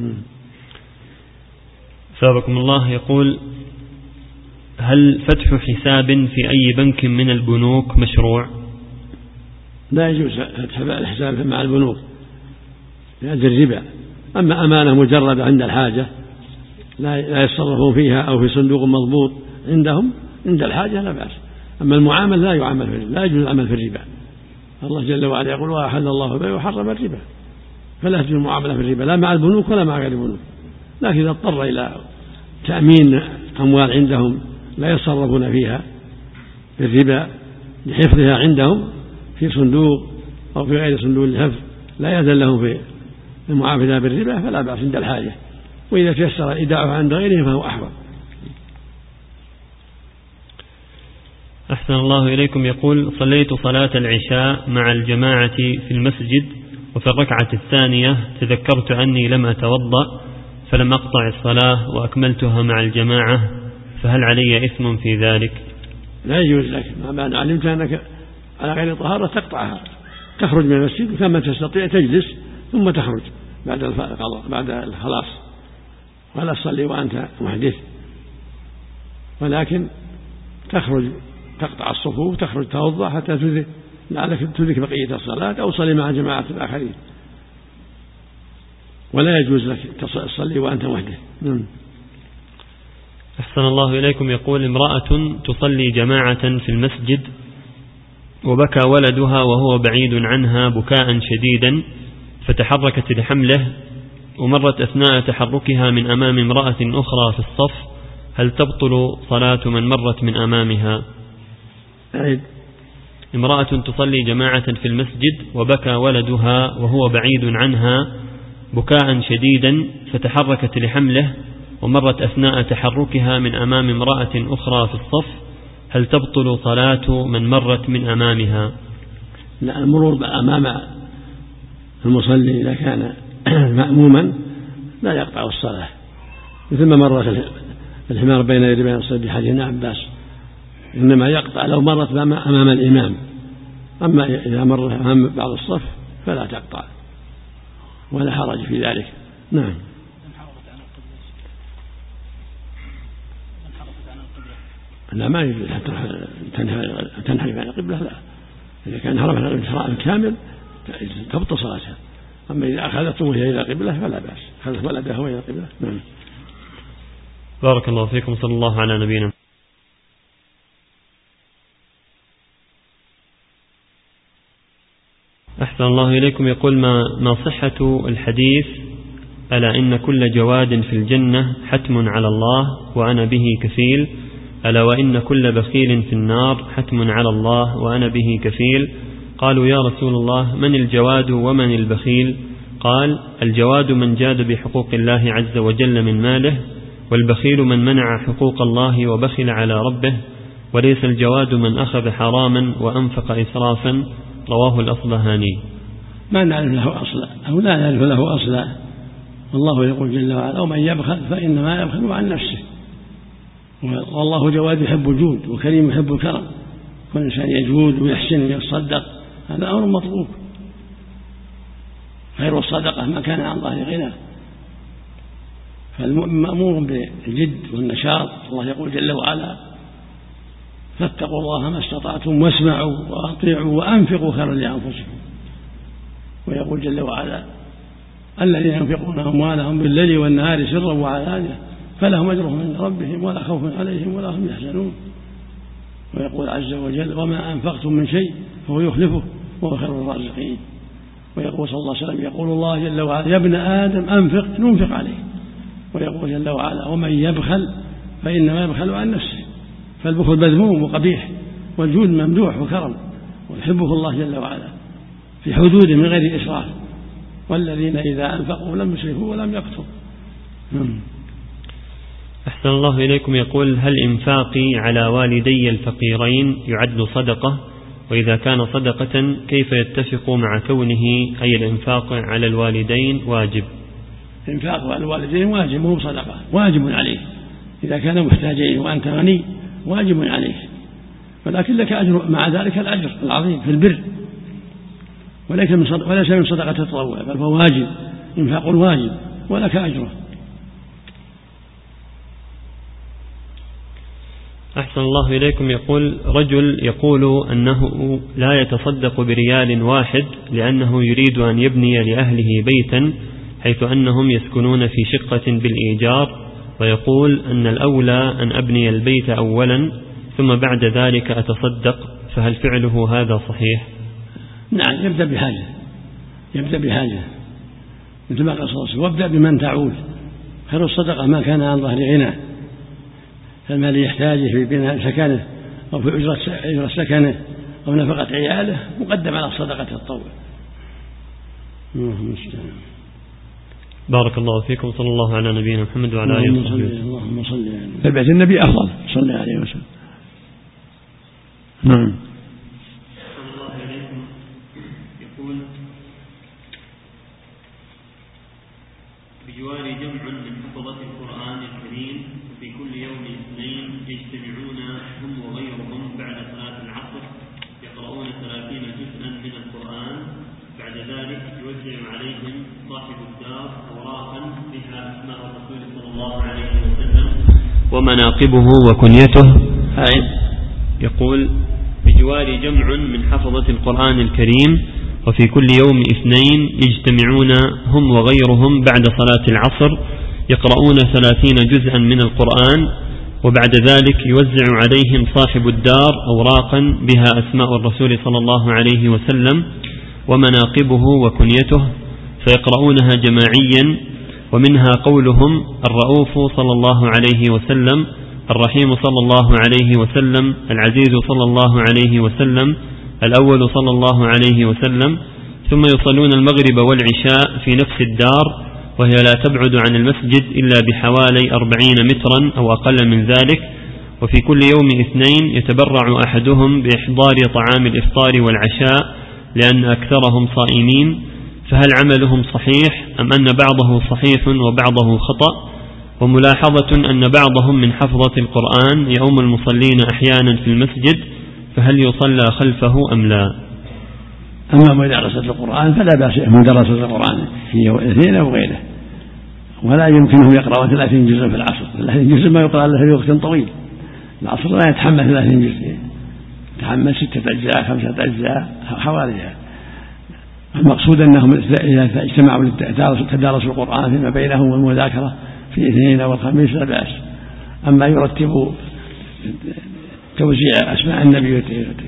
Speaker 1: ثابكم الله. يقول هل فتح حساب في أي بنك من البنوك مشروع؟
Speaker 2: لا يجوز فتح الحساب مع البنوك لأجل الربا. أما أمانة مجردة عند الحاجة لا يتصرفون فيها أو في صندوق مضبوط عندهم عند الحاجة لا بأس. أما المعامل لا يعامل في الربا، لا يجوز العمل في الربا. الله جل وعلا يقول وأحل الله البيع وحرم الربا، فلا تجوز المعاملة في الربا لا مع البنوك ولا مع غير البنوك. لكن إذا اضطر إلى تأمين أموال عندهم لا يتصرفون فيها في الربا لحفظها عندهم في صندوق أو في غير صندوق الحفظ لا يأذن لهم في المعاملة بالربا فلا بأس عند الحاجة، وإذا تيسر إيداعه عند غيره فهو أحوط.
Speaker 1: أحسن الله إليكم. يقول صليت صلاة العشاء مع الجماعة في المسجد، وفي الركعة الثانية تذكرت أني لم أتوضأ فلم أقطع الصلاة وأكملتها مع الجماعة، فهل علي إثم في ذلك؟
Speaker 2: لا يجوز لك ما بعد علمت أنك على غير طهارة تقطعها، تخرج من المسجد كما تستطيع تجلس ثم تخرج بعد بعد الخلاص، ولا تصلي وأنت محدث، ولكن تخرج تقطع الصفوف تخرج توضأ حتى تدرك لعلك تدرك بقية الصلاة أو صلي مع جماعة الآخرين، ولا يجوز لك تصلي وأنت وحدك.
Speaker 1: أحسن الله إليكم. يقول امرأة تصلي جماعة في المسجد وبكى ولدها وهو بعيد عنها بكاء شديدا، فتحركت لحمله ومرت أثناء تحركها من أمام امرأة أخرى في الصف، هل تبطل صلاة من مرت من أمامها؟
Speaker 2: أعيد.
Speaker 1: امرأة تصلي جماعة في المسجد وبكى ولدها وهو بعيد عنها بكاء شديدا، فتحركت لحمله ومرت أثناء تحركها من أمام امرأة أخرى في الصف، هل تبطل صلاة من مرت من أمامها؟
Speaker 2: لا، المرور أمام المصلي إذا كان مأموما لا يقطع الصلاة، مثل ما مرت الحمار بين يدي بين الصدي حديث ابن عباس، إنما يقطع لو مرت أمام الإمام، أما إذا مر أمام بعض الصف فلا تقطع ولا حرج في ذلك. نعم. لا ما يجوز حتى تنحرف عن القبلة، لا، إذا كان حرف الإنحراف الكامل تبطل صلاتها، أما إذا أخذته وهي إلى القبلة فلا بأس، أخذت ولدها وهي إلى القبلة. نعم.
Speaker 1: بارك الله فيكم. صلى الله على نبينا. أحسن الله إليكم. يقول ما ما صحة الحديث ألا إن كل جواد في الجنة حتم على الله وأنا به كفيل، ألا وإن كل بخيل في النار حتم على الله وأنا به كفيل؟ قالوا يا رسول الله من الجواد ومن البخيل؟ قال الجواد من جاد بحقوق الله عز وجل من ماله، والبخيل من منع حقوق الله وبخل على ربه، وليس الجواد من أخذ حراما وأنفق إسرافا. رواه الأصبهاني.
Speaker 2: ما نعرف له أصلا أو لا نعرف له أصلا، والله يقول جل وعلا ومن يبخل فإنما يبخل عن نفسه، والله جواد يحب الجود وكريم يحب الكرم، كل إنسان يجود ويحسن ويتصدق هذا أمر مطلوب، خير الصدقة ما كان عن ظهر غنى. فالمؤمن مأمور بالجد والنشاط. الله يقول جل وعلا فاتقوا الله ما استطعتم واسمعوا وأطيعوا وأنفقوا خيرا لأنفسكم. ويقول جل وعلا الذين ينفقون أموالهم بالليل والنهار سرا وعلانية فلهم أجرهم عند ربهم ولا خوف عليهم ولا هم يحزنون. ويقول عز وجل وما أنفقتم من شيء فهو يخلفه وهو خير الرازقين. ويقول صلى الله عليه وسلم يقول الله جل وعلا يا ابن آدم أنفق ننفق عليه. ويقول جل وعلا ومن يبخل فإنما يبخل عن نفسه. فالبخل مذموم وقبيح والجود ممدوح وكرم ويحبه الله جل وعلا في حدوده من غير إسراف. والذين إذا أنفقوا لم يسرفوا ولم يقتروا.
Speaker 1: أحسن الله إليكم. يقول هل إنفاقي على والدي الفقيرين يعد صدقة؟ وإذا كان صدقة كيف يتفق مع كونه أي الإنفاق على الوالدين واجب؟
Speaker 2: الإنفاق على الوالدين واجب وهو صدقة واجب عليه إذا كان محتاجين وأنت غني واجب عليه. ولكن لك أجر مع ذلك الأجر العظيم في البر وليس من صدقة وليس من صدقة التطوع بل هو واجب إنفاق واجب ولك أجره.
Speaker 1: أحسن الله إليكم. يقول رجل يقول أنه لا يتصدق بريال واحد لأنه يريد أن يبني لأهله بيتا حيث أنهم يسكنون في شقة بالإيجار، ويقول أن الأولى أن أبني البيت أولا ثم بعد ذلك أتصدق، فهل فعله هذا صحيح؟
Speaker 2: نعم يبدأ بحاجة يبدأ بحاجة مثل ما قال صلى الله عليه وسلم وابدأ بمن تعول. خير الصدقة ما كان عن ظهر غنى. فالمال يحتاجه في بناء سكنه أو في أجرة سكنه أو نفقة عياله مقدم على صدقة التطوع.
Speaker 1: بارك الله فيكم. صلى الله على نبينا محمد وعلى آله وصحبه.
Speaker 2: اللهم صل على بيت النبي أفضل صلى عليه وسلم. نعم.
Speaker 1: بجوار جمع من حفظة القرآن الكريم وفي كل يوم اثنين يجتمعون هم وغيرهم بعد صلاة العصر يقرؤون ثلاثين جزءا من القرآن. بعد ذلك يوزع عليهم صاحب الدار أوراقا بها أسماء الرسول صلى الله عليه وسلم ومناقبه وكنيته. يقول بجوار جمع من حفظة القرآن الكريم وفي كل يوم اثنين يجتمعون هم وغيرهم بعد صلاة العصر يقرؤون ثلاثين جزءا من القرآن. وبعد ذلك يوزع عليهم صاحب الدار أوراقا بها أسماء الرسول صلى الله عليه وسلم ومناقبه وكنيته فيقرؤونها جماعيا. ومنها قولهم الرؤوف صلى الله عليه وسلم، الرحيم صلى الله عليه وسلم، العزيز صلى الله عليه وسلم، الأول صلى الله عليه وسلم. ثم يصلون المغرب والعشاء في نفس الدار وهي لا تبعد عن المسجد إلا بحوالي أربعين مترا أو أقل من ذلك. وفي كل يوم اثنين يتبرع أحدهم بإحضار طعام الإفطار والعشاء لأن أكثرهم صائمين. فهل عملهم صحيح أم أن بعضه صحيح وبعضه خطأ؟ وملاحظة أن بعضهم من حفظة القرآن يؤم المصلين أحيانا في المسجد، فهل يصلى خلفه أم لا؟
Speaker 2: أما مدرسة القرآن فلا بأس من دراسة القرآن في اثنين أو غيره، ولا يمكنه يقرأ ثلاثين جزء في العصر. ثلاثين جزء ما يقرأ إلا في وقت طويل. العصر لا يتحمل ثلاثين جزء، يتحمل ستة أجزاء خمسة أجزاء حواليها. المقصود أنهم إذا اجتمعوا لتدارسوا القرآن فيما بينهم والمذاكرة في اثنين أو الخميس لا بأس. أما يرتب توزيع أسماء النبي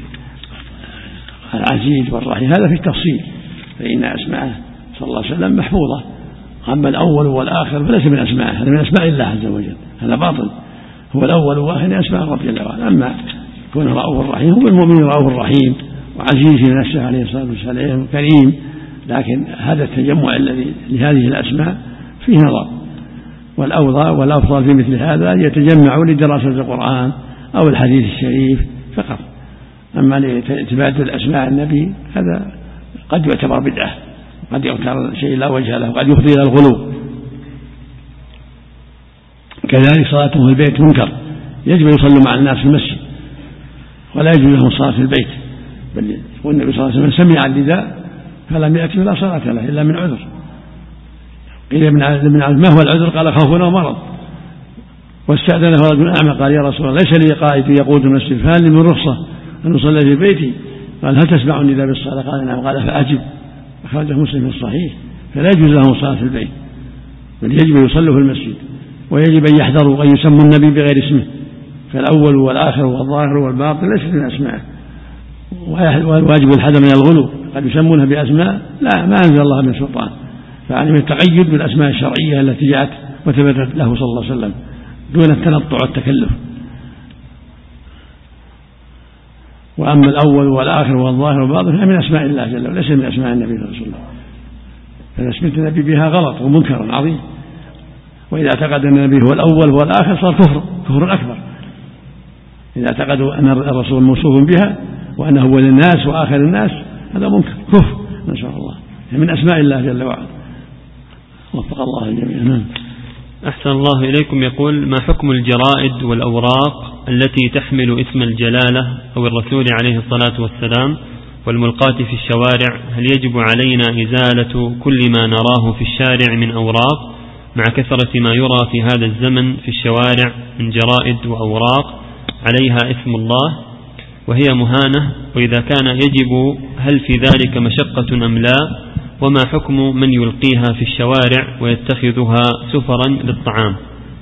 Speaker 2: العزيز والرحيم هذا في التفصيل، فإن أسماءه صلى الله عليه وسلم محفوظة. أما الأول والآخر فليس من أسماءه، هذا من أسماء الله عز وجل، هذا باطل. هو الأول والآخر أسماء رب جل وعلا. أما كون رؤوف الرحيم هو المؤمن رؤوف الرحيم وعزيز في نفسه عليه الصلاة والسلام كريم، لكن هذا التجمع الذي لهذه الأسماء فيه نظر. والأوضى والأفضل في مثل هذا يتجمعوا لدراسة القرآن أو الحديث الشريف فقط. أما لتبادل أسماء النبي هذا قد يعتبر بدعة، قد يعتبر شيء لا وجه له، قد يفضي إلى الغلو. كذلك صلاته في البيت منكر، يجب أن يصلوا مع الناس في المسجد ولا يجوز لهم الصلاة في البيت. بل والنبي صلى الله عليه وسلم سمع النداء فلم يأتي فلا صلاة له إلا من عذر. قيل من ما هو العذر؟ قال خوف ومرض. واستأذنه رجل أعمى قال يا رسول الله ليس لي قائد يقود المسجد فهل لي من رخصة أن أصلي في بيتي؟ قال هل تسمعني إذا بالصلاة؟ قال نعم. قال فأجب. أخرجه مسلم في الصحيح. فلا يجوز لهم الصلاة في البيت، بل يجب أن يصلوا في المسجد، ويجب أن يحذروا أن يسموا النبي بغير اسمه، فالأول والآخر والظاهر والباطن ليس من أسماء، والواجب الحذر من الغلو، قد يسمونها بأسماء لا ما أنزل الله من سلطان، فعلم التقيد بالأسماء الشرعية التي جاءت وثبتت له صلى الله عليه وسلم دون التنطع والتكلف. وأما الأول والآخر والظاهر والباطن فهي من أسماء الله جل وعلا ليس من أسماء النبي صلى الله عليه وسلم، فنسمية النبي بها غلط ومنكر عظيم. وإذا اعتقد أن النبي هو الأول والآخر صار كفر كفر أكبر. إذا اعتقدوا أن الرسول موصوف بها وأنه أول الناس وآخر الناس هذا منكر كفر نسأل الله، من أسماء الله جل وعلا. وفق الله الجميع.
Speaker 1: أحسن الله إليكم. يقول ما حكم الجرائد والأوراق التي تحمل اسم الجلالة أو الرسول عليه الصلاة والسلام والملقاة في الشوارع؟ هل يجب علينا إزالة كل ما نراه في الشارع من أوراق مع كثرة ما يرى في هذا الزمن في الشوارع من جرائد وأوراق عليها اسم الله وهي مهانة؟ وإذا كان يجب هل في ذلك مشقة أم لا؟ وما حكم من يلقيها في الشوارع ويتخذها سفرا للطعام؟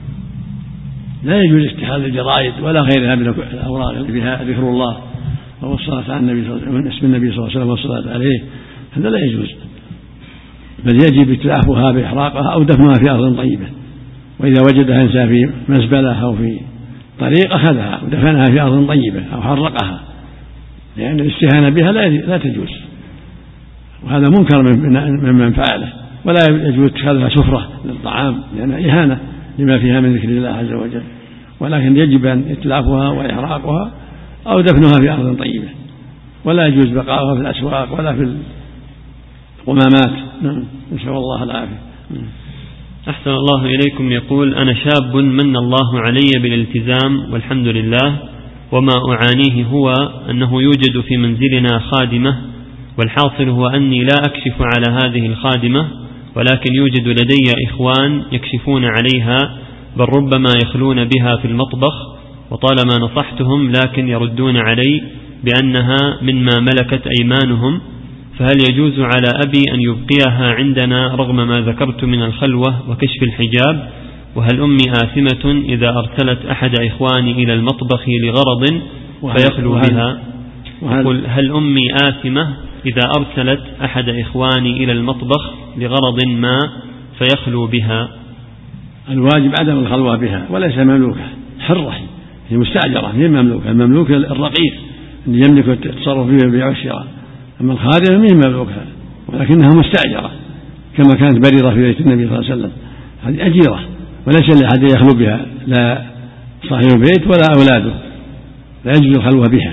Speaker 2: لا يجوز اتخاذ الجرائد ولا غيرها من الأوراق اللي فيها ذكر الله أو الصلاة على النبي من اسم النبي صلى الله عليه وسلم والصلاة عليه، هذا لا يجوز، بل يجب اتلافها بإحراقها أو دفنها في أرض طيبة، وإذا وجدها إنسان في مزبلة أو في طريق أخذها ودفنها في أرض طيبة أو حرقها، لأن الاستهانة بها لا تجوز، وهذا منكر ممن فعله. ولا يجوز اتخاذها سفرة للطعام لأنها إهانة لما فيها من ذكر الله عز وجل، ولكن يجب أن إتلافها وإحراقها أو دفنها في أرض طيبة، ولا يجوز بقاؤها في الأسواق ولا في القمامات. نسأل الله العافية.
Speaker 1: أحسن الله إليكم. يقول أنا شاب من الله علي بالالتزام والحمد لله، وما أعانيه هو أنه يوجد في منزلنا خادمة، والحاصل هو أني لا أكشف على هذه الخادمة، ولكن يوجد لدي إخوان يكشفون عليها، بل ربما يخلون بها في المطبخ، وطالما نصحتهم لكن يردون علي بأنها مما ملكت أيمانهم، فهل يجوز على أبي أن يبقيها عندنا رغم ما ذكرت من الخلوة وكشف الحجاب؟ وهل أمي آثمة إذا أرسلت أحد إخواني إلى المطبخ لغرض فيخلو بها؟ يقول هل أمي آثمة إذا أرسلت أحد إخواني إلى المطبخ لغرض ما فيخلو بها؟
Speaker 2: الواجب عدم الخلوة بها، وليس مملوكة، حرة هي مستأجرة، هي مملوكة، المملوك الرقيق اللي يملك التصرف فيه بالبيع والشراء، أما الخادمة هي مملوكة ولكنها مستأجرة، كما كانت بريرة في بيت النبي صلى الله عليه وسلم، هذه أجيرة وليس لأحد يخلو بها، لا صاحب البيت ولا أولاده، لا يجوز الخلوة بها.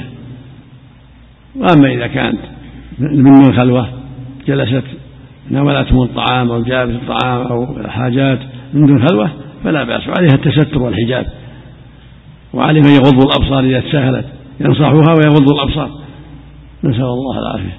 Speaker 2: وأما إذا كانت من الخلوة جلست ناولتهم الطعام أو جابت الطعام أو حاجات من دون خلوة فلا بأس، وعليها التستر والحجاب، وعليها يغض الأبصار إذا تساهلت، ينصحها ويغض الأبصار، نسأل الله العافية.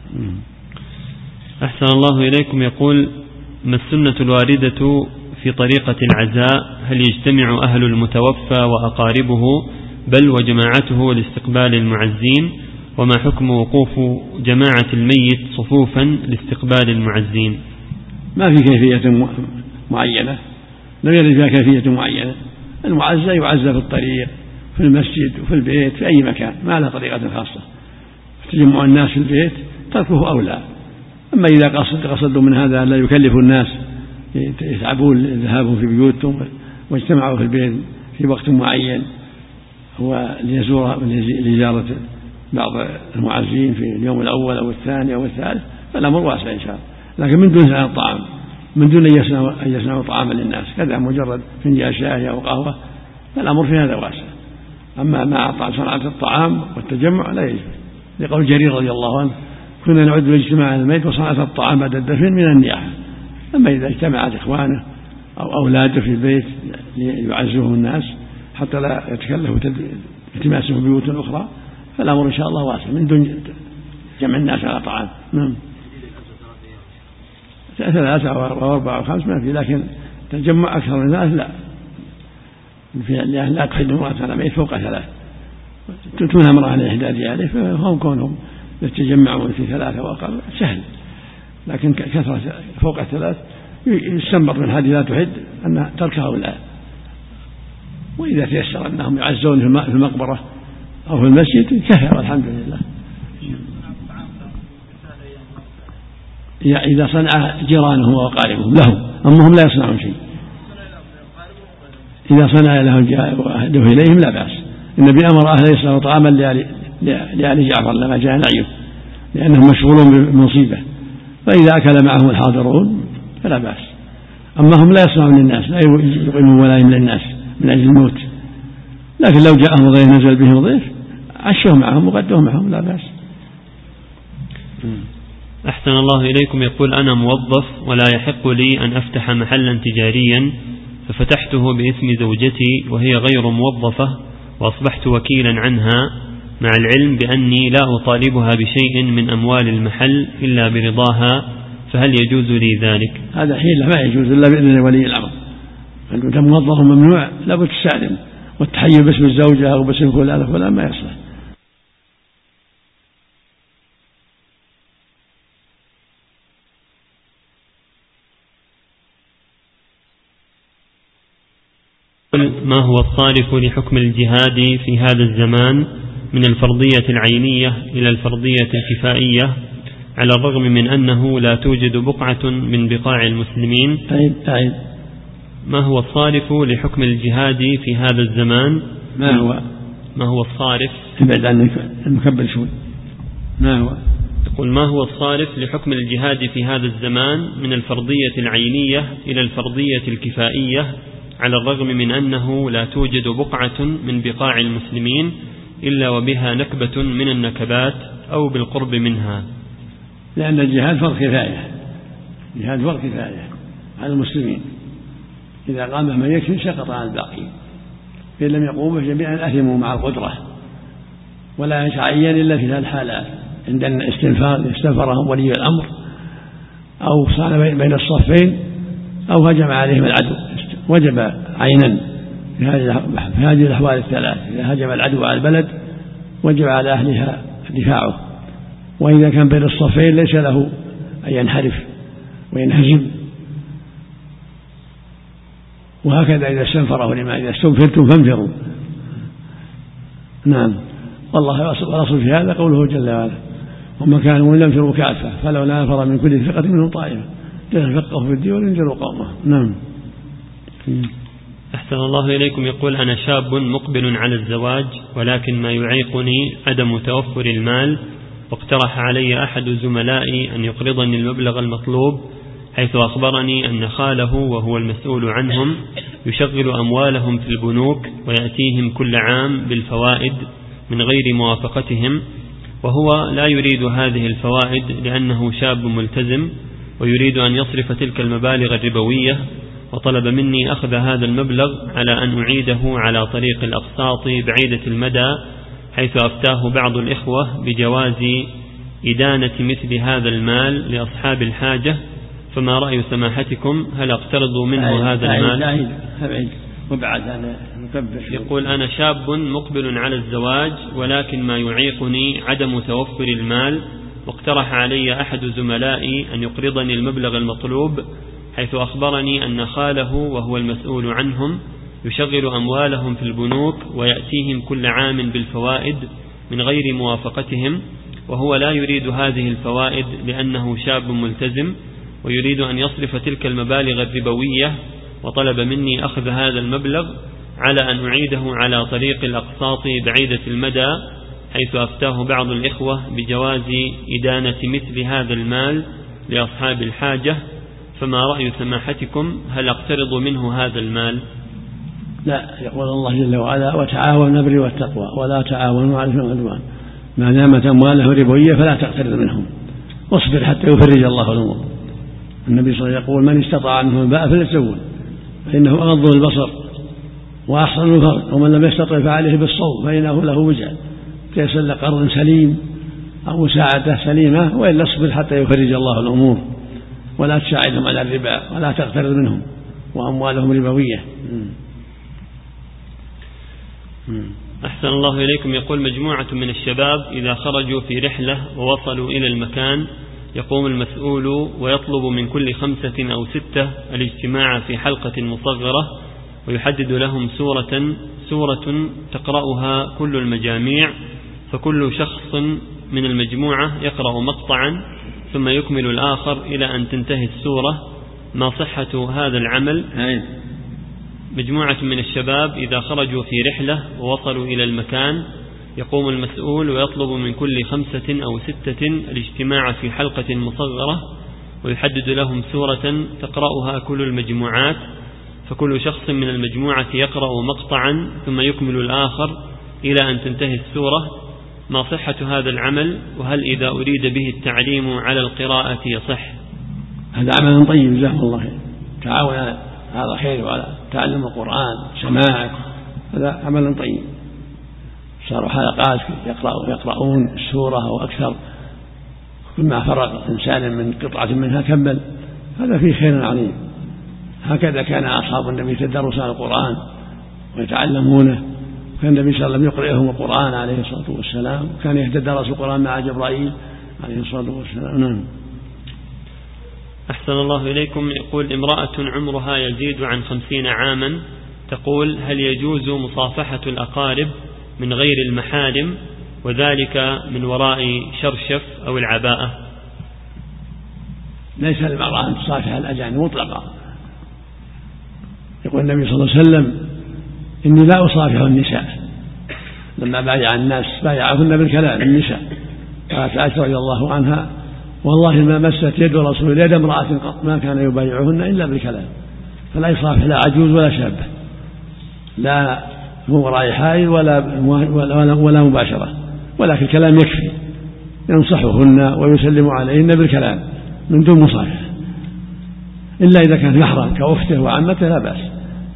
Speaker 1: أحسن الله إليكم. يقول ما السنة الواردة في طريقة العزاء؟ هل يجتمع أهل المتوفى وأقاربه بل وجماعته لاستقبال المعزين؟ وما حكم وقوف جماعة الميت صفوفا لاستقبال المعزين؟
Speaker 2: ما في كيفية معينة، لم يرد فيها كيفية معينة، المعزى يعزى في الطريق في المسجد وفي البيت في أي مكان، ما له طريقة خاصة. تجمع الناس في البيت تركه أولى. أما إذا قصد قصدوا من هذا لا يكلف الناس يتعبون ذهابهم في بيوتهم واجتمعوا في البيت في وقت معين هو لزيارة بعض المعزين في اليوم الأول أو الثاني أو الثالث، فالأمر واسع إن شاء الله، لكن من دون صناعة الطعام، من دون أن يصنعوا طعاما للناس، كذا مجرد فنجان شاي أو قهوة، فالأمر في هذا واسع. أما مع صناعة الطعام والتجمع لا يجوز، لقول جرير رضي الله عنه كنا نعد الاجتماع على الميت وصناعة الطعام بعد الدفن من النياحة. أما إذا اجتمعت إخوانه أو أولاده في البيت ليعزوهم الناس حتى لا يتكلفوا التماسهم في بيوت أخرى، فالأمر إن شاء الله واسع من دون جمع الناس على طعام. نعم. ثلاثة أو أربعة أو خمس ما في، لكن تجمع أكثر من ثلاث لا، لأن لا تحد امرأة على ميت فوق ثلاث، تؤتون امرأة على إحدى رجاله، فهم كونهم يتجمعون في ثلاثة وأقل سهل، لكن كثرة فوق الثلاث يستنبط من هذه لا تحد أن ترك هؤلاء. وإذا تيسر أنهم يعزون في المقبرة أو في المسجد كفى والحمد لله. إذا صنع جيرانهم وأقاربهم لهم، أما هم لا يصنعون شيء. إذا صنع له وأهده إليهم لا بأس. النبي أمر أهله يصنعوا طعاما لآل جعفر لما جاء نعيه، لأنهم مشغولون بالمصيبة، فإذا أكل معهم الحاضرون فلا بأس. أما هم لا يصنعون للناس، لا يقيمون ولايم للناس من أجل الموت، لكن لو جاءهم ضيف نزل بهم ضيف عشوه معهم وغدوه معهم لا بأس.
Speaker 1: أحسن الله إليكم. يقول أنا موظف ولا يحق لي أن أفتح محلا تجاريا، ففتحته باسم زوجتي وهي غير موظفة، وأصبحت وكيلا عنها مع العلم بأني لا أطالبها بشيء من أموال المحل إلا برضاها، فهل يجوز لي ذلك؟
Speaker 2: هذا حيلة ما يجوز إلا بإذن ولي الأمر. أنت موظف ممنوع لابد تستأذن، والتحيي باسم الزوجة أو باسم فلان فلان ما يصلح.
Speaker 1: ما هو الصارف لحكم الجهاد في هذا الزمان من الفرضية العينية إلى الفرضية الكفائية، على الرغم من أنه لا توجد بقعة من بقاع المسلمين؟
Speaker 2: أعيد أعيد.
Speaker 1: ما هو الصارف لحكم الجهاد في هذا الزمان؟
Speaker 2: ما هو
Speaker 1: ما هو الصارف؟
Speaker 2: ابعد عنك المكبر شوي. ما هو؟
Speaker 1: يقول ما هو الصارف لحكم الجهاد في هذا الزمان من الفرضية العينية إلى الفرضية الكفائية، على الرغم من أنه لا توجد بقعة من بقاع المسلمين إلا وبها نكبة من النكبات أو بالقرب منها؟
Speaker 2: لأن الجهاد فرض كفاية، الجهاد فرض كفاية على المسلمين، إذا قام من يكفي سقط عن الباقين، فإن لم يقوموا جميعا أثموا مع القدرة، ولا يتعين إلا في هذه الحالات عند استنفار استنفرهم ولي الأمر، أو صار بين الصفين، أو هجم عليهم العدو، وجب عينا في هذه الأحوال الثلاث. إذا هجم العدو على البلد وجب على أهلها دفاعه، وإذا كان بين الصفين ليس له أن ينحرف وينهزم. وهكذا إذا استنفره لما إذا استنفرتم فانفروا. نعم. والله الأصل في هذا قوله جل وعلا وما كانوا ينفروا كافة فلولا نفر من كل فرقة منهم طائفة ليتفقهوا في الدين وينذروا قومهم. نعم.
Speaker 1: أحسن الله إليكم. يقول أنا شاب مقبل على الزواج، ولكن ما يعيقني عدم توفر المال، واقترح علي أحد زملائي أن يقرضني المبلغ المطلوب، حيث أخبرني أن خاله وهو المسؤول عنهم يشغل أموالهم في البنوك ويأتيهم كل عام بالفوائد من غير موافقتهم، وهو لا يريد هذه الفوائد لأنه شاب ملتزم ويريد أن يصرف تلك المبالغ الربوية، وطلب مني أخذ هذا المبلغ على أن أعيده على طريق الأقساط بعيدة المدى، حيث أفتاه بعض الإخوة بجواز إدانة مثل هذا المال لأصحاب الحاجة، فما رأي سماحتكم؟ هل أقترض منه هذا المال؟
Speaker 2: لا لا وبعد هذا مكبر.
Speaker 1: يقول أنا شاب مقبل على الزواج، ولكن ما يعيقني عدم توفر المال، واقترح علي أحد زملائي أن يقرضني المبلغ المطلوب، حيث أخبرني أن خاله وهو المسؤول عنهم يشغل أموالهم في البنوك ويأتيهم كل عام بالفوائد من غير موافقتهم، وهو لا يريد هذه الفوائد لأنه شاب ملتزم ويريد أن يصرف تلك المبالغ الربوية، وطلب مني أخذ هذا المبلغ على أن أعيده على طريق الأقساط بعيدة المدى، حيث أفتاه بعض الإخوة بجواز إدانة مثل هذا المال لأصحاب الحاجة، فما رأي سماحتكم؟ هل أقترض منه هذا المال؟
Speaker 2: لا، يقول الله جل وعلا وتعاونوا بالبر والتقوى ولا تعاونوا على الإثم والعدوان، ما دامت أمواله ربوية فلا تقترض منهم، واصبر حتى يفرج الله الأمور. النبي صلى الله عليه وسلم يقول من استطاع منهم الباء فليتزوج فإنه أغض البصر وأحسن الفرج، ومن لم يستطع فعليه بالصوم فإنه له وجع، تيسر قرض سليم أو مساعدة سليمة، وإلا اصبر حتى يفرج الله الأمور. ولا تساعدهم على الربا ولا تقترض منهم وأموالهم ربوية.
Speaker 1: أحسن الله إليكم. يقول مجموعة من الشباب إذا خرجوا في رحلة ووصلوا إلى المكان يقوم المسؤول ويطلب من كل خمسة أو ستة الاجتماع في حلقة مصغرة ويحدد لهم سورة سورة تقرأها كل المجاميع، فكل شخص من المجموعة يقرأ مقطعا ثم يكمل الآخر إلى أن تنتهي السورة، ما صحة هذا العمل؟ مجموعة من الشباب إذا خرجوا في رحلة ووصلوا إلى المكان يقوم المسؤول ويطلب من كل خمسة أو ستة الاجتماع في حلقة مصغرة ويحدد لهم سورة تقرأها كل المجموعات، فكل شخص من المجموعة يقرأ مقطعا ثم يكمل الآخر إلى أن تنتهي السورة، ما صحة هذا العمل؟ وهل إذا أريد به التعليم على القراءة يصح؟
Speaker 2: هذا عمل طيب جزاهم الله خير، تعاون على خير وعلى تعلم القرآن سماعه، هذا عمل طيب. صاروا حلقات يقرأون, يقرؤون السورة أو أكثر، كل ما فرغ إنسان من قطعة منها كمل، هذا فيه خير عظيم. هكذا كان أصحاب النبي يتدرسون القرآن ويتعلمونه، كان النبي صلى الله عليه وسلم يقرئهم القرآن عليه الصلاة والسلام، وكان يتدرس القرآن مع جبرائيل عليه الصلاة والسلام. نعم.
Speaker 1: أحسن الله إليكم. يقول امرأة عمرها يزيد عن خمسين عاما تقول هل يجوز مصافحة الأقارب من غير المحارم وذلك من وراء شرشف أو العباءة؟
Speaker 2: ليس للمرأة أن تصافح الأجانب مطلقا. يقول النبي صلى الله عليه وسلم إني لا أصافح النساء، لما بايع الناس بايعهن بالكلام النساء، قالت عائشة رضي الله عنها والله ما مست يد رسول الله يد امرأة قط ما كان يبايعهن إلا بالكلام، فلا يصافح لا عجوز ولا شابة، لا مو وراء حائل ولا, ولا, ولا مباشرة، ولكن الكلام يكفي، ينصحهن ويسلم عليهن بالكلام من دون مصافحة، إلا إذا كان محرم كأخته وعمته لا بأس.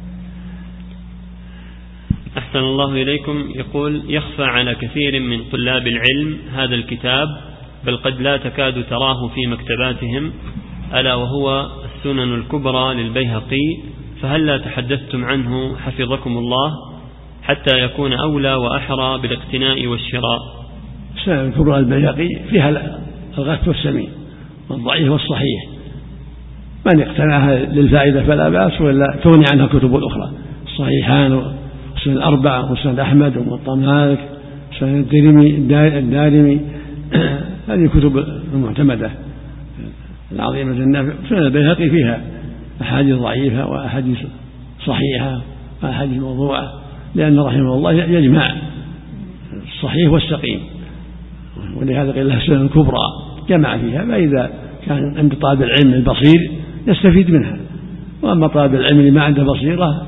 Speaker 1: أحسن الله إليكم. يقول يخفى على كثير من طلاب العلم هذا الكتاب، بل قد لا تكاد تراه في مكتباتهم، ألا وهو السنن الكبرى للبيهقي، فهل لا تحدثتم عنه حفظكم الله حتى يكون أولى وأحرى بالاقتناء والشراء؟
Speaker 2: السنن الكبرى للبيهقي فيها الغث والسمين والضعيف والصحيح، من اقتناها للفائدة فلا بأس، ولا تغني عنها الكتب الأخرى، الصحيحان والسنن الأربعة وسنن أحمد وموطأ مالك وسنن الدارمي، هذه الكتب المعتمدة العظيمة النافعة. سنن البيهقي فيها أحاديث ضعيفة وأحاديث صحيحة وأحاديث موضوعة، لأن رحمه الله يجمع الصحيح والسقيم، ولهذا قيل لها السنن الكبرى جمع فيها، فإذا كان عند طالب العلم البصير يستفيد منها، وأما طالب العلم اللي ما عنده بصيرة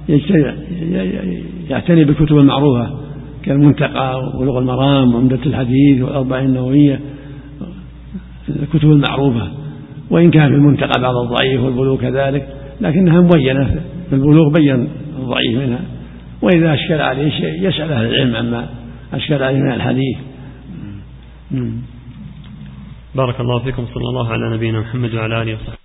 Speaker 2: يعتني بالكتب المعروفة كالمنتقى وبلوغ المرام وعمدة الحديث والأربعين النووية، الكتب المعروفة، وإن كان في المنتقى بعض الضعيف والبلوغ كذلك، لكنها مبينة في البلوغ بين الضعيف منها، وإذا أشكل عليه شيء يسأل أهل العلم عما أشكل عليه من الحديث.
Speaker 1: بارك الله فيكم. صلى الله على نبينا محمد وعلى آله وصحبه.